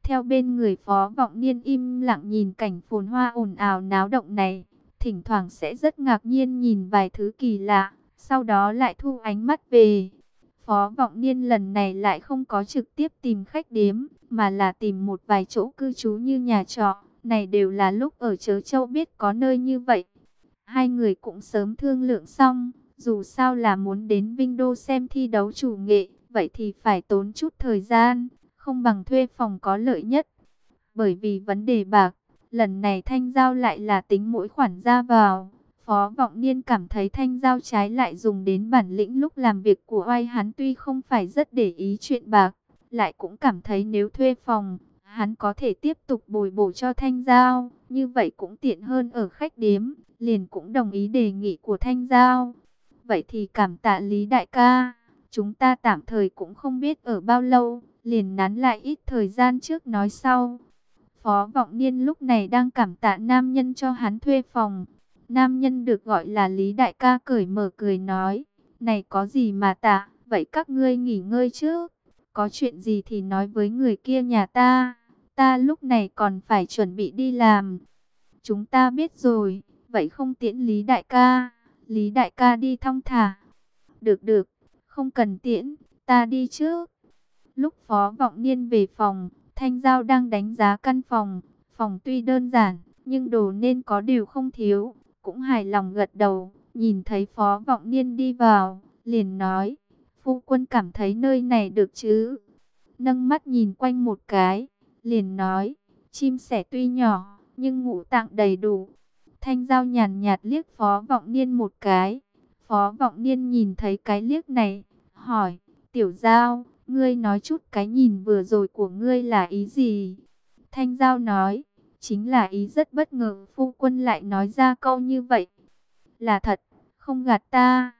Theo bên người Phó Vọng Niên im lặng nhìn cảnh phồn hoa ồn ào náo động này, thỉnh thoảng sẽ rất ngạc nhiên nhìn vài thứ kỳ lạ, sau đó lại thu ánh mắt về. Phó Vọng Niên lần này lại không có trực tiếp tìm khách điếm, mà là tìm một vài chỗ cư trú như nhà trọ. Này đều là lúc ở Trớ Châu biết có nơi như vậy. Hai người cũng sớm thương lượng xong, dù sao là muốn đến Vinh Đô xem thi đấu chủ nghệ, vậy thì phải tốn chút thời gian, không bằng thuê phòng có lợi nhất. Bởi vì vấn đề bạc, lần này Thanh Giao lại là tính mỗi khoản ra vào. Phó Vọng Niên cảm thấy Thanh Giao trái lại dùng đến bản lĩnh lúc làm việc của oai hắn, tuy không phải rất để ý chuyện bạc, lại cũng cảm thấy nếu thuê phòng, hắn có thể tiếp tục bồi bổ cho Thanh Giao, như vậy cũng tiện hơn ở khách điếm, liền cũng đồng ý đề nghị của Thanh Giao. Vậy thì cảm tạ Lý đại ca, chúng ta tạm thời cũng không biết ở bao lâu, liền nán lại ít thời gian trước nói sau. Phó Vọng Niên lúc này đang cảm tạ nam nhân cho hắn thuê phòng. Nam nhân được gọi là Lý đại ca cởi mở cười nói, này có gì mà tạ, vậy các ngươi nghỉ ngơi trước, có chuyện gì thì nói với người kia nhà ta, ta lúc này còn phải chuẩn bị đi làm. Chúng ta biết rồi, vậy không tiễn Lý đại ca, Lý đại ca đi thong thả. Được được, không cần tiễn, ta đi trước. Lúc Phó Vọng Niên về phòng, Thanh Giao đang đánh giá căn phòng. Phòng tuy đơn giản, nhưng đồ nên có điều không thiếu. Cũng hài lòng gật đầu, nhìn thấy Phó Vọng Niên đi vào, liền nói, phu quân cảm thấy nơi này được chứ? Nâng mắt nhìn quanh một cái, liền nói, chim sẻ tuy nhỏ, nhưng ngũ tạng đầy đủ. Thanh Giao nhàn nhạt liếc Phó Vọng Niên một cái. Phó Vọng Niên nhìn thấy cái liếc này, hỏi, Tiểu Giao, ngươi nói chút cái nhìn vừa rồi của ngươi là ý gì? Thanh Giao nói, chính là ý rất bất ngờ phu quân lại nói ra câu như vậy. Là thật, không gạt ta.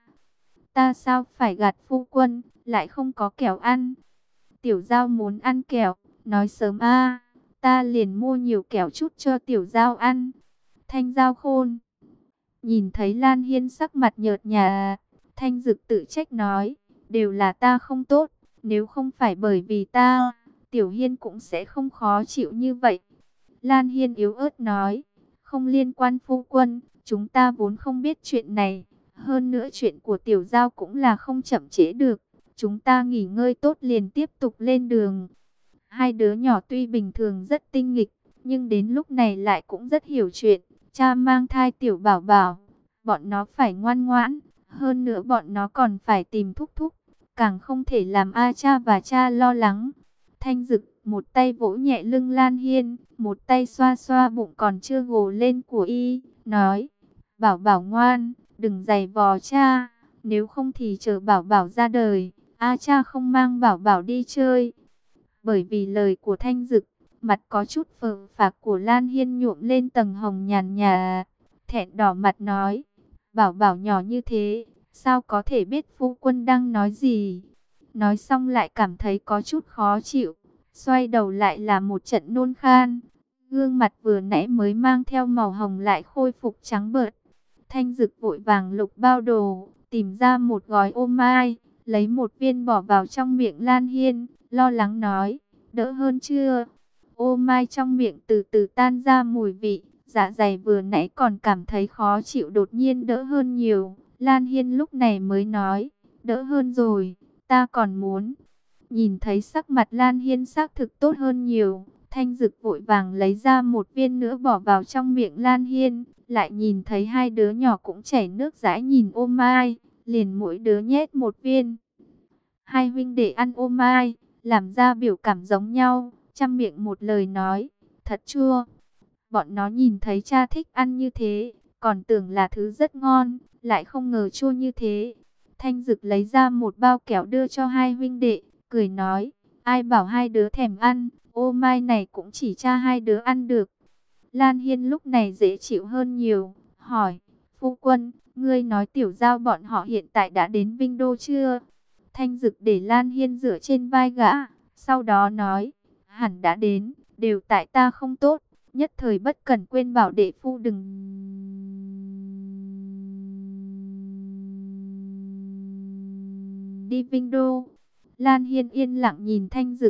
Ta sao phải gạt phu quân, lại không có kẹo ăn. Tiểu Giao muốn ăn kẹo, nói sớm a, ta liền mua nhiều kẹo chút cho Tiểu Giao ăn. Thanh Giao khôn. Nhìn thấy Lan Hiên sắc mặt nhợt nhạt, Thanh Dực tự trách nói, đều là ta không tốt, nếu không phải bởi vì ta, Tiểu Hiên cũng sẽ không khó chịu như vậy. Lan Hiên yếu ớt nói, không liên quan phu quân, chúng ta vốn không biết chuyện này, hơn nữa chuyện của Tiểu Giao cũng là không chậm trễ được, chúng ta nghỉ ngơi tốt liền tiếp tục lên đường. Hai đứa nhỏ tuy bình thường rất tinh nghịch, nhưng đến lúc này lại cũng rất hiểu chuyện. Cha mang thai Tiểu Bảo Bảo, bọn nó phải ngoan ngoãn, hơn nữa bọn nó còn phải tìm thúc thúc, càng không thể làm A cha và cha lo lắng. Thanh Dực một tay vỗ nhẹ lưng Lan Hiên, một tay xoa xoa bụng còn chưa gồ lên của y, nói, Bảo Bảo ngoan, đừng giày vò cha, nếu không thì chờ Bảo Bảo ra đời, A cha không mang Bảo Bảo đi chơi. Bởi vì lời của Thanh Dực, mặt có chút phờ phạc của Lan Hiên nhuộm lên tầng hồng nhàn nhạt, thẹn đỏ mặt nói, Bảo Bảo nhỏ như thế, sao có thể biết phu quân đang nói gì? Nói xong lại cảm thấy có chút khó chịu, xoay đầu lại là một trận nôn khan. Gương mặt vừa nãy mới mang theo màu hồng lại khôi phục trắng bợt. Thanh Dực vội vàng lục bao đồ, tìm ra một gói ô mai, lấy một viên bỏ vào trong miệng Lan Hiên, lo lắng nói, đỡ hơn chưa? Ô mai trong miệng từ từ tan ra mùi vị, dạ dày vừa nãy còn cảm thấy khó chịu đột nhiên đỡ hơn nhiều. Lan Hiên lúc này mới nói, đỡ hơn rồi, ta còn muốn. Nhìn thấy sắc mặt Lan Hiên xác thực tốt hơn nhiều, Thanh Dực vội vàng lấy ra một viên nữa bỏ vào trong miệng Lan Hiên, lại nhìn thấy hai đứa nhỏ cũng chảy nước dãi nhìn ô mai, liền mỗi đứa nhét một viên. Hai huynh đệ ăn ô mai, làm ra biểu cảm giống nhau, chăm miệng một lời nói, thật chua. Bọn nó nhìn thấy cha thích ăn như thế, còn tưởng là thứ rất ngon, lại không ngờ chua như thế. Thanh Dực lấy ra một bao kẹo đưa cho hai huynh đệ, cười nói, ai bảo hai đứa thèm ăn, ô mai này cũng chỉ cha hai đứa ăn được. Lan Hiên lúc này dễ chịu hơn nhiều, hỏi, phu quân, ngươi nói Tiểu Giao bọn họ hiện tại đã đến Vinh Đô chưa? Thanh Dực để Lan Hiên dựa trên vai gã, sau đó nói, hẳn đã đến, đều tại ta không tốt, nhất thời bất cần quên bảo đệ phu đừng đi Vinh Đô. Lan Hiên yên lặng nhìn Thanh Dực,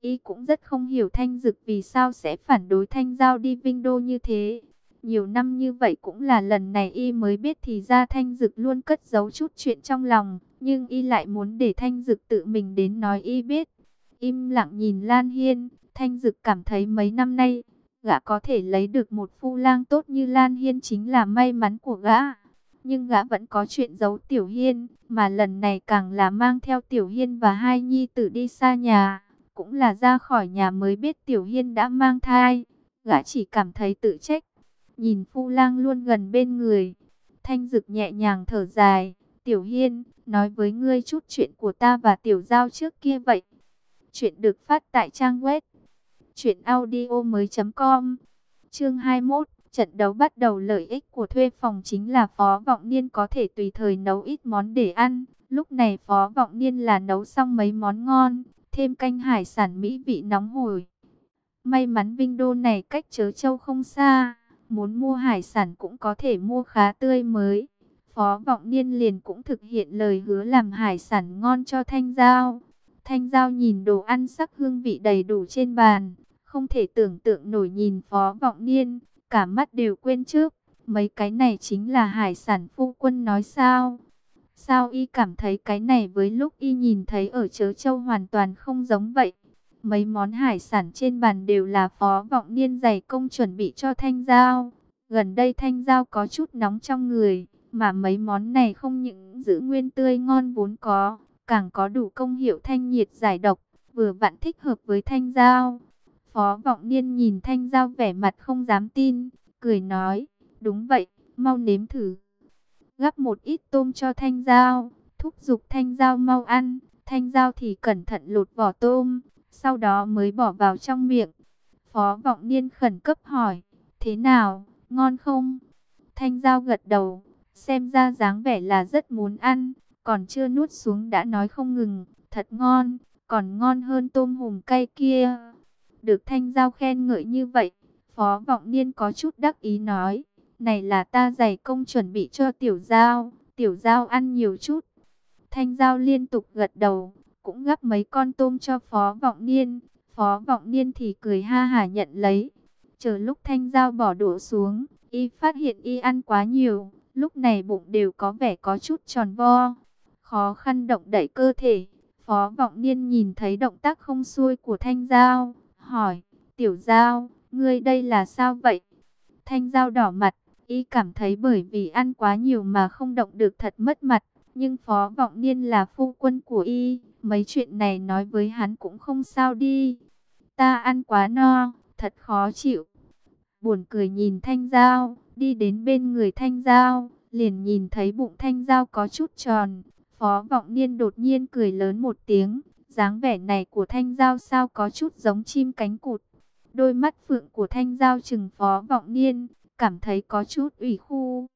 Y cũng rất không hiểu Thanh Dực vì sao sẽ phản đối Thanh Giao đi Vinh Đô như thế. Nhiều năm như vậy cũng là lần này Y mới biết thì ra Thanh Dực luôn cất giấu chút chuyện trong lòng. Nhưng Y lại muốn để Thanh Dực tự mình đến nói Y biết. Im lặng nhìn Lan Hiên, Thanh Dực cảm thấy mấy năm nay, gã có thể lấy được một phu lang tốt như Lan Hiên chính là may mắn của gã. Nhưng gã vẫn có chuyện giấu Tiểu Hiên, mà lần này càng là mang theo Tiểu Hiên và hai nhi tử đi xa nhà. Cũng là ra khỏi nhà mới biết Tiểu Hiên đã mang thai. Gã chỉ cảm thấy tự trách. Nhìn phu lang luôn gần bên người, Thanh Dực nhẹ nhàng thở dài. Tiểu Hiên, nói với ngươi chút chuyện của ta và Tiểu Giao trước kia vậy. Chuyện được phát tại trang web truyện audio mới chấm com. Chương hai mươi mốt, trận đấu bắt đầu. Lợi ích của thuê phòng chính là Phó Vọng Niên có thể tùy thời nấu ít món để ăn. Lúc này Phó Vọng Niên là nấu xong mấy món ngon, thêm canh hải sản mỹ vị nóng hổi. May mắn Vinh Đô này cách Trớ Châu không xa, muốn mua hải sản cũng có thể mua khá tươi mới. Phó Vọng Niên liền cũng thực hiện lời hứa làm hải sản ngon cho Thanh Giao. Thanh Giao nhìn đồ ăn sắc hương vị đầy đủ trên bàn, không thể tưởng tượng nổi nhìn Phó Vọng Niên, cả mắt đều quên trước. Mấy cái này chính là hải sản phu quân nói sao? Sao y cảm thấy cái này với lúc y nhìn thấy ở Trớ Châu hoàn toàn không giống vậy? Mấy món hải sản trên bàn đều là Phó Vọng Niên dày công chuẩn bị cho Thanh Giao. Gần đây Thanh Giao có chút nóng trong người, mà mấy món này không những giữ nguyên tươi ngon vốn có, càng có đủ công hiệu thanh nhiệt giải độc, vừa vặn thích hợp với Thanh Giao. Phó Vọng Niên nhìn Thanh Giao vẻ mặt không dám tin, cười nói, đúng vậy, mau nếm thử. Gắp một ít tôm cho Thanh Giao, thúc giục Thanh Giao mau ăn. Thanh Giao thì cẩn thận lột vỏ tôm, sau đó mới bỏ vào trong miệng. Phó Vọng Niên khẩn cấp hỏi, thế nào, ngon không? Thanh Giao gật đầu, xem ra dáng vẻ là rất muốn ăn, còn chưa nuốt xuống đã nói không ngừng, thật ngon, còn ngon hơn tôm hùm cay kia. Được Thanh Giao khen ngợi như vậy, Phó Vọng Niên có chút đắc ý nói, này là ta dày công chuẩn bị cho Tiểu Giao, Tiểu Giao ăn nhiều chút. Thanh Giao liên tục gật đầu, cũng gắp mấy con tôm cho Phó Vọng Niên. Phó Vọng Niên thì cười ha hả nhận lấy. Chờ lúc Thanh Giao bỏ đũa xuống, y phát hiện y ăn quá nhiều, lúc này bụng đều có vẻ có chút tròn vo. Khó khăn động đậy cơ thể, Phó Vọng Niên nhìn thấy động tác không xuôi của Thanh Giao, hỏi, Tiểu Giao, ngươi đây là sao vậy? Thanh Giao đỏ mặt, y cảm thấy bởi vì ăn quá nhiều mà không động được thật mất mặt. Nhưng Phó Vọng Niên là phu quân của y, mấy chuyện này nói với hắn cũng không sao đi. Ta ăn quá no, thật khó chịu. Buồn cười nhìn Thanh Giao, đi đến bên người Thanh Giao, liền nhìn thấy bụng Thanh Giao có chút tròn. Phó Vọng Niên đột nhiên cười lớn một tiếng, dáng vẻ này của Thanh Giao sao có chút giống chim cánh cụt. Đôi mắt phượng của Thanh Giao trừng Phó Vọng Niên, cảm thấy có chút ủy khu.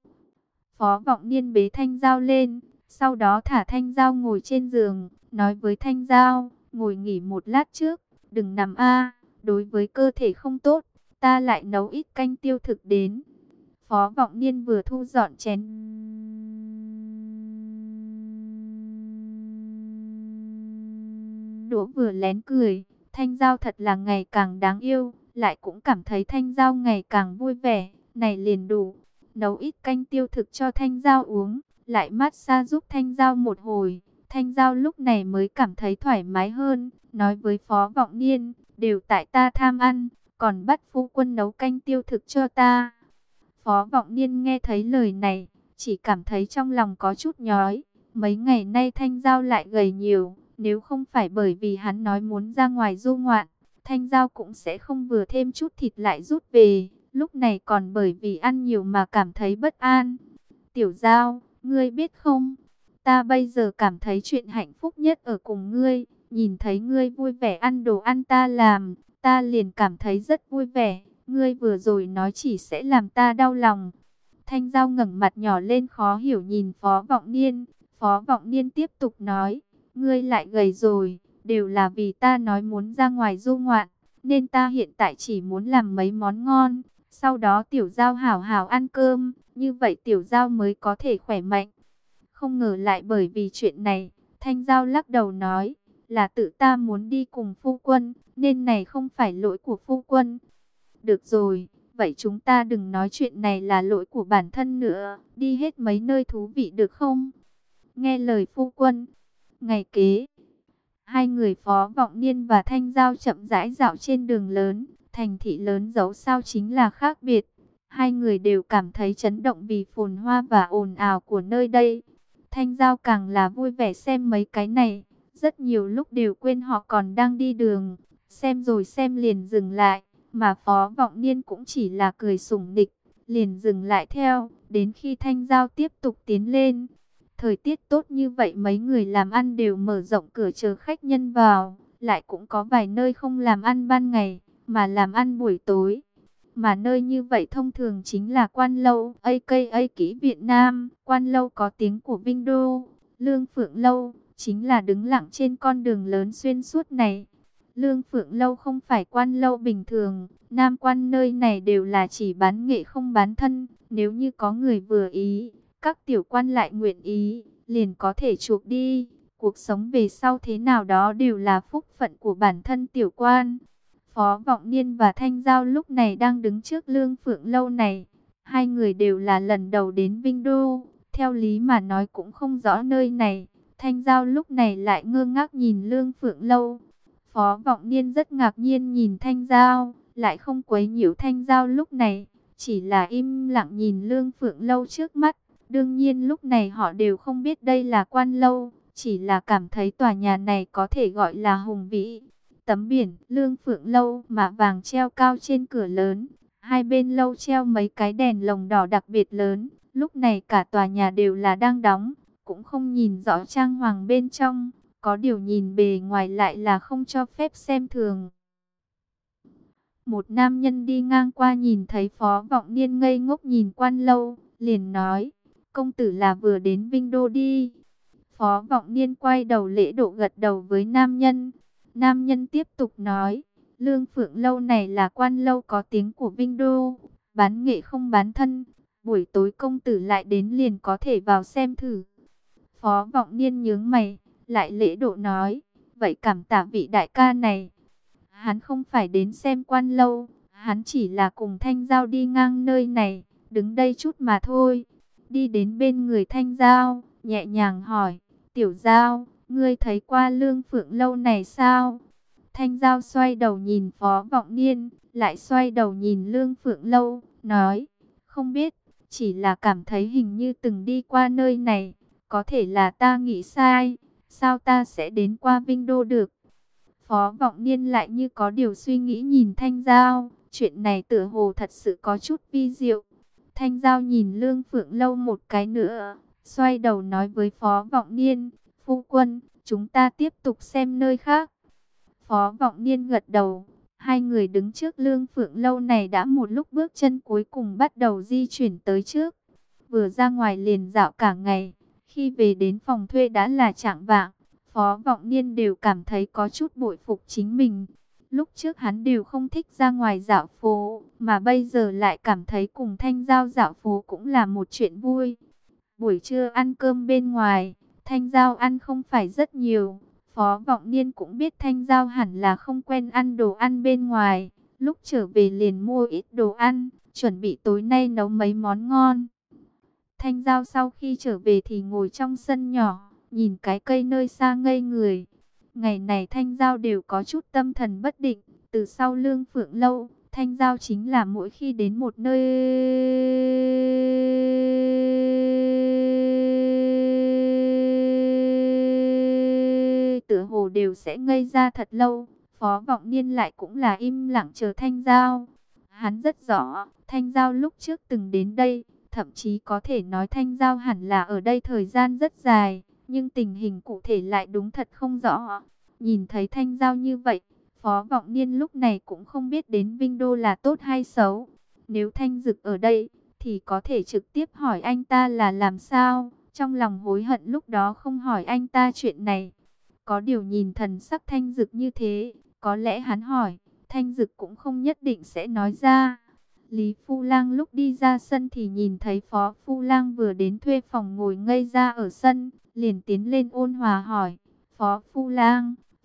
Phó Vọng Niên bế Thanh Giao lên, sau đó thả Thanh Giao ngồi trên giường, nói với Thanh Giao, ngồi nghỉ một lát trước, đừng nằm a, đối với cơ thể không tốt, ta lại nấu ít canh tiêu thực đến. Phó Vọng Niên vừa thu dọn chén đũa vừa lén cười, Thanh Giao thật là ngày càng đáng yêu, lại cũng cảm thấy Thanh Giao ngày càng vui vẻ, này liền đủ, nấu ít canh tiêu thực cho Thanh Giao uống. Lại massage giúp Thanh Giao một hồi, Thanh Giao lúc này mới cảm thấy thoải mái hơn, nói với Phó Vọng Niên, đều tại ta tham ăn, còn bắt phu quân nấu canh tiêu thực cho ta. Phó Vọng Niên nghe thấy lời này, chỉ cảm thấy trong lòng có chút nhói, mấy ngày nay Thanh Giao lại gầy nhiều, nếu không phải bởi vì hắn nói muốn ra ngoài du ngoạn, Thanh Giao cũng sẽ không vừa thêm chút thịt lại rút về, lúc này còn bởi vì ăn nhiều mà cảm thấy bất an. Tiểu Giao, ngươi biết không, ta bây giờ cảm thấy chuyện hạnh phúc nhất ở cùng ngươi, nhìn thấy ngươi vui vẻ ăn đồ ăn ta làm, ta liền cảm thấy rất vui vẻ, ngươi vừa rồi nói chỉ sẽ làm ta đau lòng. Thanh Giao ngẩng mặt nhỏ lên khó hiểu nhìn Phó Vọng Niên, Phó Vọng Niên tiếp tục nói, ngươi lại gầy rồi, đều là vì ta nói muốn ra ngoài du ngoạn, nên ta hiện tại chỉ muốn làm mấy món ngon, sau đó Tiểu Giao hảo hảo ăn cơm, như vậy Tiểu Giao mới có thể khỏe mạnh. Không ngờ lại bởi vì chuyện này, Thanh Giao lắc đầu nói, là tự ta muốn đi cùng phu quân, nên này không phải lỗi của phu quân. Được rồi, vậy chúng ta đừng nói chuyện này là lỗi của bản thân nữa, đi hết mấy nơi thú vị được không? Nghe lời phu quân. Ngày kế, hai người Phó Vọng Niên và Thanh Giao chậm rãi dạo trên đường lớn. Thành thị lớn dẫu sao chính là khác biệt. Hai người đều cảm thấy chấn động vì phồn hoa và ồn ào của nơi đây. Thanh Giao càng là vui vẻ xem mấy cái này. Rất nhiều lúc đều quên họ còn đang đi đường. Xem rồi xem liền dừng lại. Mà Phó Vọng Niên cũng chỉ là cười sủng nịch, liền dừng lại theo. Đến khi Thanh Giao tiếp tục tiến lên. Thời tiết tốt như vậy mấy người làm ăn đều mở rộng cửa chờ khách nhân vào. Lại cũng có vài nơi không làm ăn ban ngày, mà làm ăn buổi tối. Mà nơi như vậy thông thường chính là Quan Lâu, a ca a Kỹ Việt Nam. Quan Lâu có tiếng của Vinh Đô. Lương Phượng Lâu chính là đứng lặng trên con đường lớn xuyên suốt này. Lương Phượng Lâu không phải quan lâu bình thường. Nam quan nơi này đều là chỉ bán nghệ không bán thân. Nếu như có người vừa ý, các tiểu quan lại nguyện ý, liền có thể chuộc đi. Cuộc sống về sau thế nào đó đều là phúc phận của bản thân tiểu quan. Phó Vọng Niên và Thanh Giao lúc này đang đứng trước Lương Phượng Lâu này. Hai người đều là lần đầu đến Vinh Đô. Theo lý mà nói cũng không rõ nơi này. Thanh Giao lúc này lại ngơ ngác nhìn Lương Phượng Lâu. Phó Vọng Niên rất ngạc nhiên nhìn Thanh Giao, lại không quấy nhiễu Thanh Giao lúc này. Chỉ là im lặng nhìn Lương Phượng Lâu trước mắt. Đương nhiên lúc này họ đều không biết đây là Quan Lâu. Chỉ là cảm thấy tòa nhà này có thể gọi là hùng vĩ. Tấm biển Lương Phượng Lâu mạ vàng treo cao trên cửa lớn. Hai bên lâu treo mấy cái đèn lồng đỏ đặc biệt lớn. Lúc này cả tòa nhà đều là đang đóng. Cũng không nhìn rõ trang hoàng bên trong. Có điều nhìn bề ngoài lại là không cho phép xem thường. Một nam nhân đi ngang qua nhìn thấy Phó Vọng Niên ngây ngốc nhìn Quan Lâu. Liền nói, công tử là vừa đến Vinh Đô đi. Phó Vọng Niên quay đầu lễ độ gật đầu với nam nhân. Nam nhân tiếp tục nói, Lương Phượng Lâu này là Quan Lâu có tiếng của Vinh Đô, bán nghệ không bán thân. Buổi tối công tử lại đến liền có thể vào xem thử. Phó Vọng Niên nhướng mày, lại lễ độ nói, vậy cảm tạ vị đại ca này. Hắn không phải đến xem Quan Lâu, hắn chỉ là cùng Thanh Giao đi ngang nơi này, đứng đây chút mà thôi. Đi đến bên người Thanh Giao, nhẹ nhàng hỏi, Tiểu Giao, ngươi thấy qua Lương Phượng Lâu này sao? Thanh Giao xoay đầu nhìn Phó Vọng Niên, lại xoay đầu nhìn Lương Phượng Lâu, nói, không biết, chỉ là cảm thấy hình như từng đi qua nơi này. Có thể là ta nghĩ sai, sao ta sẽ đến qua Vinh Đô được? Phó Vọng Niên lại như có điều suy nghĩ nhìn Thanh Giao, chuyện này tựa hồ thật sự có chút vi diệu. Thanh Giao nhìn Lương Phượng Lâu một cái nữa, xoay đầu nói với Phó Vọng Niên, phu quân, chúng ta tiếp tục xem nơi khác. Phó Vọng Niên gật đầu, hai người đứng trước Lương Phượng Lâu này đã một lúc, bước chân cuối cùng bắt đầu di chuyển tới trước. Vừa ra ngoài liền dạo cả ngày, khi về đến phòng thuê đã là chạng vạng. Phó Vọng Niên đều cảm thấy có chút bội phục chính mình. Lúc trước hắn đều không thích ra ngoài dạo phố, mà bây giờ lại cảm thấy cùng Thanh Giao dạo phố cũng là một chuyện vui. Buổi trưa ăn cơm bên ngoài, Thanh Giao ăn không phải rất nhiều. Phó Vọng Niên cũng biết Thanh Giao hẳn là không quen ăn đồ ăn bên ngoài. Lúc trở về liền mua ít đồ ăn, chuẩn bị tối nay nấu mấy món ngon. Thanh Giao sau khi trở về thì ngồi trong sân nhỏ, nhìn cái cây nơi xa ngây người. Ngày này Thanh Giao đều có chút tâm thần bất định. Từ sau Lương Phượng Lâu, Thanh Giao chính là mỗi khi đến một nơi tựa hồ đều sẽ ngây ra thật lâu. Phó Vọng Niên lại cũng là im lặng chờ Thanh Giao. Hắn rất rõ, Thanh Giao lúc trước từng đến đây, thậm chí có thể nói Thanh Giao hẳn là ở đây thời gian rất dài, nhưng tình hình cụ thể lại đúng thật không rõ. Nhìn thấy Thanh Giao như vậy, Phó Vọng Niên lúc này cũng không biết đến Vinh Đô là tốt hay xấu. Nếu Thanh Dực ở đây, thì có thể trực tiếp hỏi anh ta là làm sao. Trong lòng hối hận lúc đó không hỏi anh ta chuyện này. Có điều nhìn thần sắc Thanh Dực như thế, có lẽ hắn hỏi, Thanh Dực cũng không nhất định sẽ nói ra. Lý Phu Lang lúc đi ra sân thì nhìn thấy Phó Phu Lang vừa đến thuê phòng ngồi ngây ra ở sân, liền tiến lên ôn hòa hỏi, Phó Phu Lang,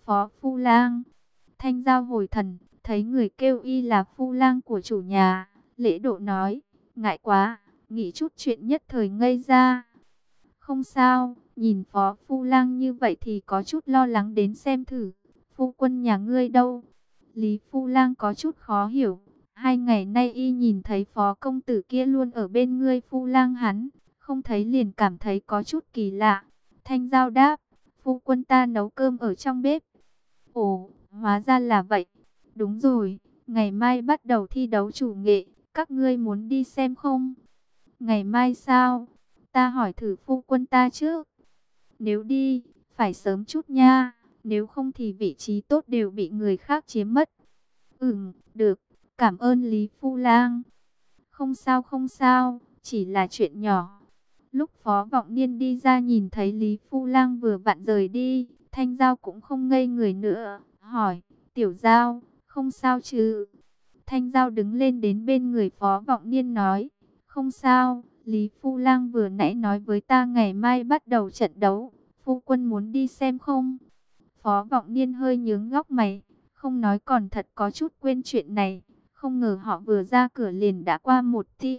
Phó Phu Lang. Thanh Giao hồi thần, thấy người kêu y là Phu Lang của chủ nhà, lễ độ nói, ngại quá, nghĩ chút chuyện nhất thời ngây ra. Không sao, nhìn Phó Phu Lang như vậy thì có chút lo lắng đến xem thử, phu quân nhà ngươi đâu? Lý Phu Lang có chút khó hiểu, hai ngày nay y nhìn thấy Phó công tử kia luôn ở bên ngươi Phu Lang hắn, không thấy liền cảm thấy có chút kỳ lạ. Thanh Giao đáp, phu quân ta nấu cơm ở trong bếp. Ồ, hóa ra là vậy. Đúng rồi, ngày mai bắt đầu thi đấu chủ nghệ, các ngươi muốn đi xem không? Ngày mai sao? Ta hỏi thử phu quân ta trước. Nếu đi, phải sớm chút nha, nếu không thì vị trí tốt đều bị người khác chiếm mất. Ừm, được, cảm ơn Lý Phu Lang. Không sao không sao, chỉ là chuyện nhỏ. Lúc Phó Vọng Niên đi ra nhìn thấy Lý Phu Lang vừa vặn rời đi, Thanh Giao cũng không ngây người nữa, hỏi, Tiểu Giao, không sao chứ? Thanh Giao đứng lên đến bên người Phó Vọng Niên nói, không sao, Lý Phu Lang vừa nãy nói với ta ngày mai bắt đầu trận đấu, phu quân muốn đi xem không? Phó Vọng Niên hơi nhướng góc mày, không nói còn thật có chút quên chuyện này, không ngờ họ vừa ra cửa liền đã qua một ts.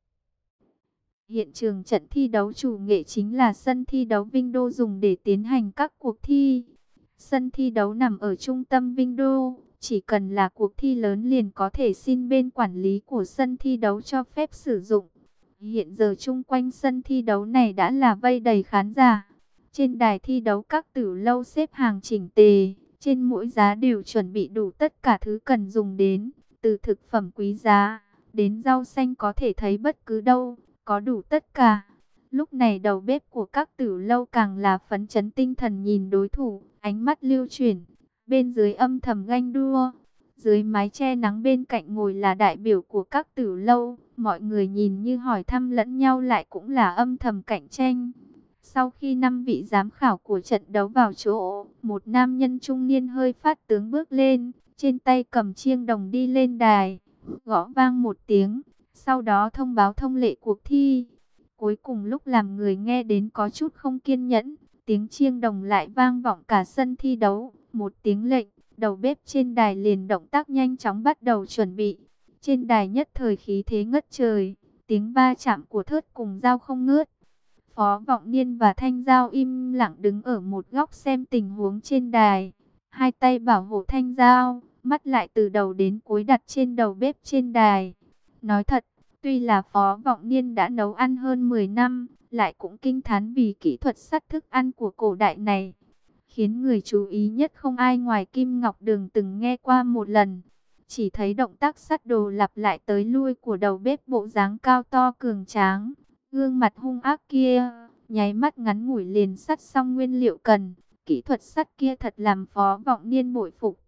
Hiện trường trận thi đấu chủ nghệ chính là sân thi đấu Vinh Đô dùng để tiến hành các cuộc thi. Sân thi đấu nằm ở trung tâm Vinh Đô, chỉ cần là cuộc thi lớn liền có thể xin bên quản lý của sân thi đấu cho phép sử dụng. Hiện giờ chung quanh sân thi đấu này đã là vây đầy khán giả. Trên đài thi đấu các tử lâu xếp hàng chỉnh tề, trên mỗi giá đều chuẩn bị đủ tất cả thứ cần dùng đến, từ thực phẩm quý giá đến rau xanh có thể thấy bất cứ đâu, có đủ tất cả. Lúc này đầu bếp của các tử lâu càng là phấn chấn tinh thần nhìn đối thủ, ánh mắt lưu chuyển, bên dưới âm thầm ganh đua. Dưới mái che nắng bên cạnh ngồi là đại biểu của các tử lâu, mọi người nhìn như hỏi thăm lẫn nhau lại cũng là âm thầm cạnh tranh. Sau khi năm vị giám khảo của trận đấu vào chỗ, một nam nhân trung niên hơi phát tướng bước lên, trên tay cầm chiêng đồng đi lên đài, gõ vang một tiếng, sau đó thông báo thông lệ cuộc thi. Cuối cùng lúc làm người nghe đến có chút không kiên nhẫn, tiếng chiêng đồng lại vang vọng cả sân thi đấu, một tiếng lệnh, đầu bếp trên đài liền động tác nhanh chóng bắt đầu chuẩn bị. Trên đài nhất thời khí thế ngất trời, tiếng va chạm của thớt cùng dao không ngớt. Phó Vọng Niên và Thanh Giao im lặng đứng ở một góc xem tình huống trên đài, hai tay bảo hộ Thanh Giao, mắt lại từ đầu đến cuối đặt trên đầu bếp trên đài. Nói thật, tuy là Phó Vọng Niên đã nấu ăn hơn mười năm, lại cũng kinh thán vì kỹ thuật sắt thức ăn của cổ đại này. Khiến người chú ý nhất không ai ngoài Kim Ngọc Đường từng nghe qua một lần. Chỉ thấy động tác sắt đồ lặp lại tới lui của đầu bếp bộ dáng cao to cường tráng, gương mặt hung ác kia, nháy mắt ngắn ngủi liền sắt xong nguyên liệu cần. Kỹ thuật sắt kia thật làm Phó Vọng Niên bội phục.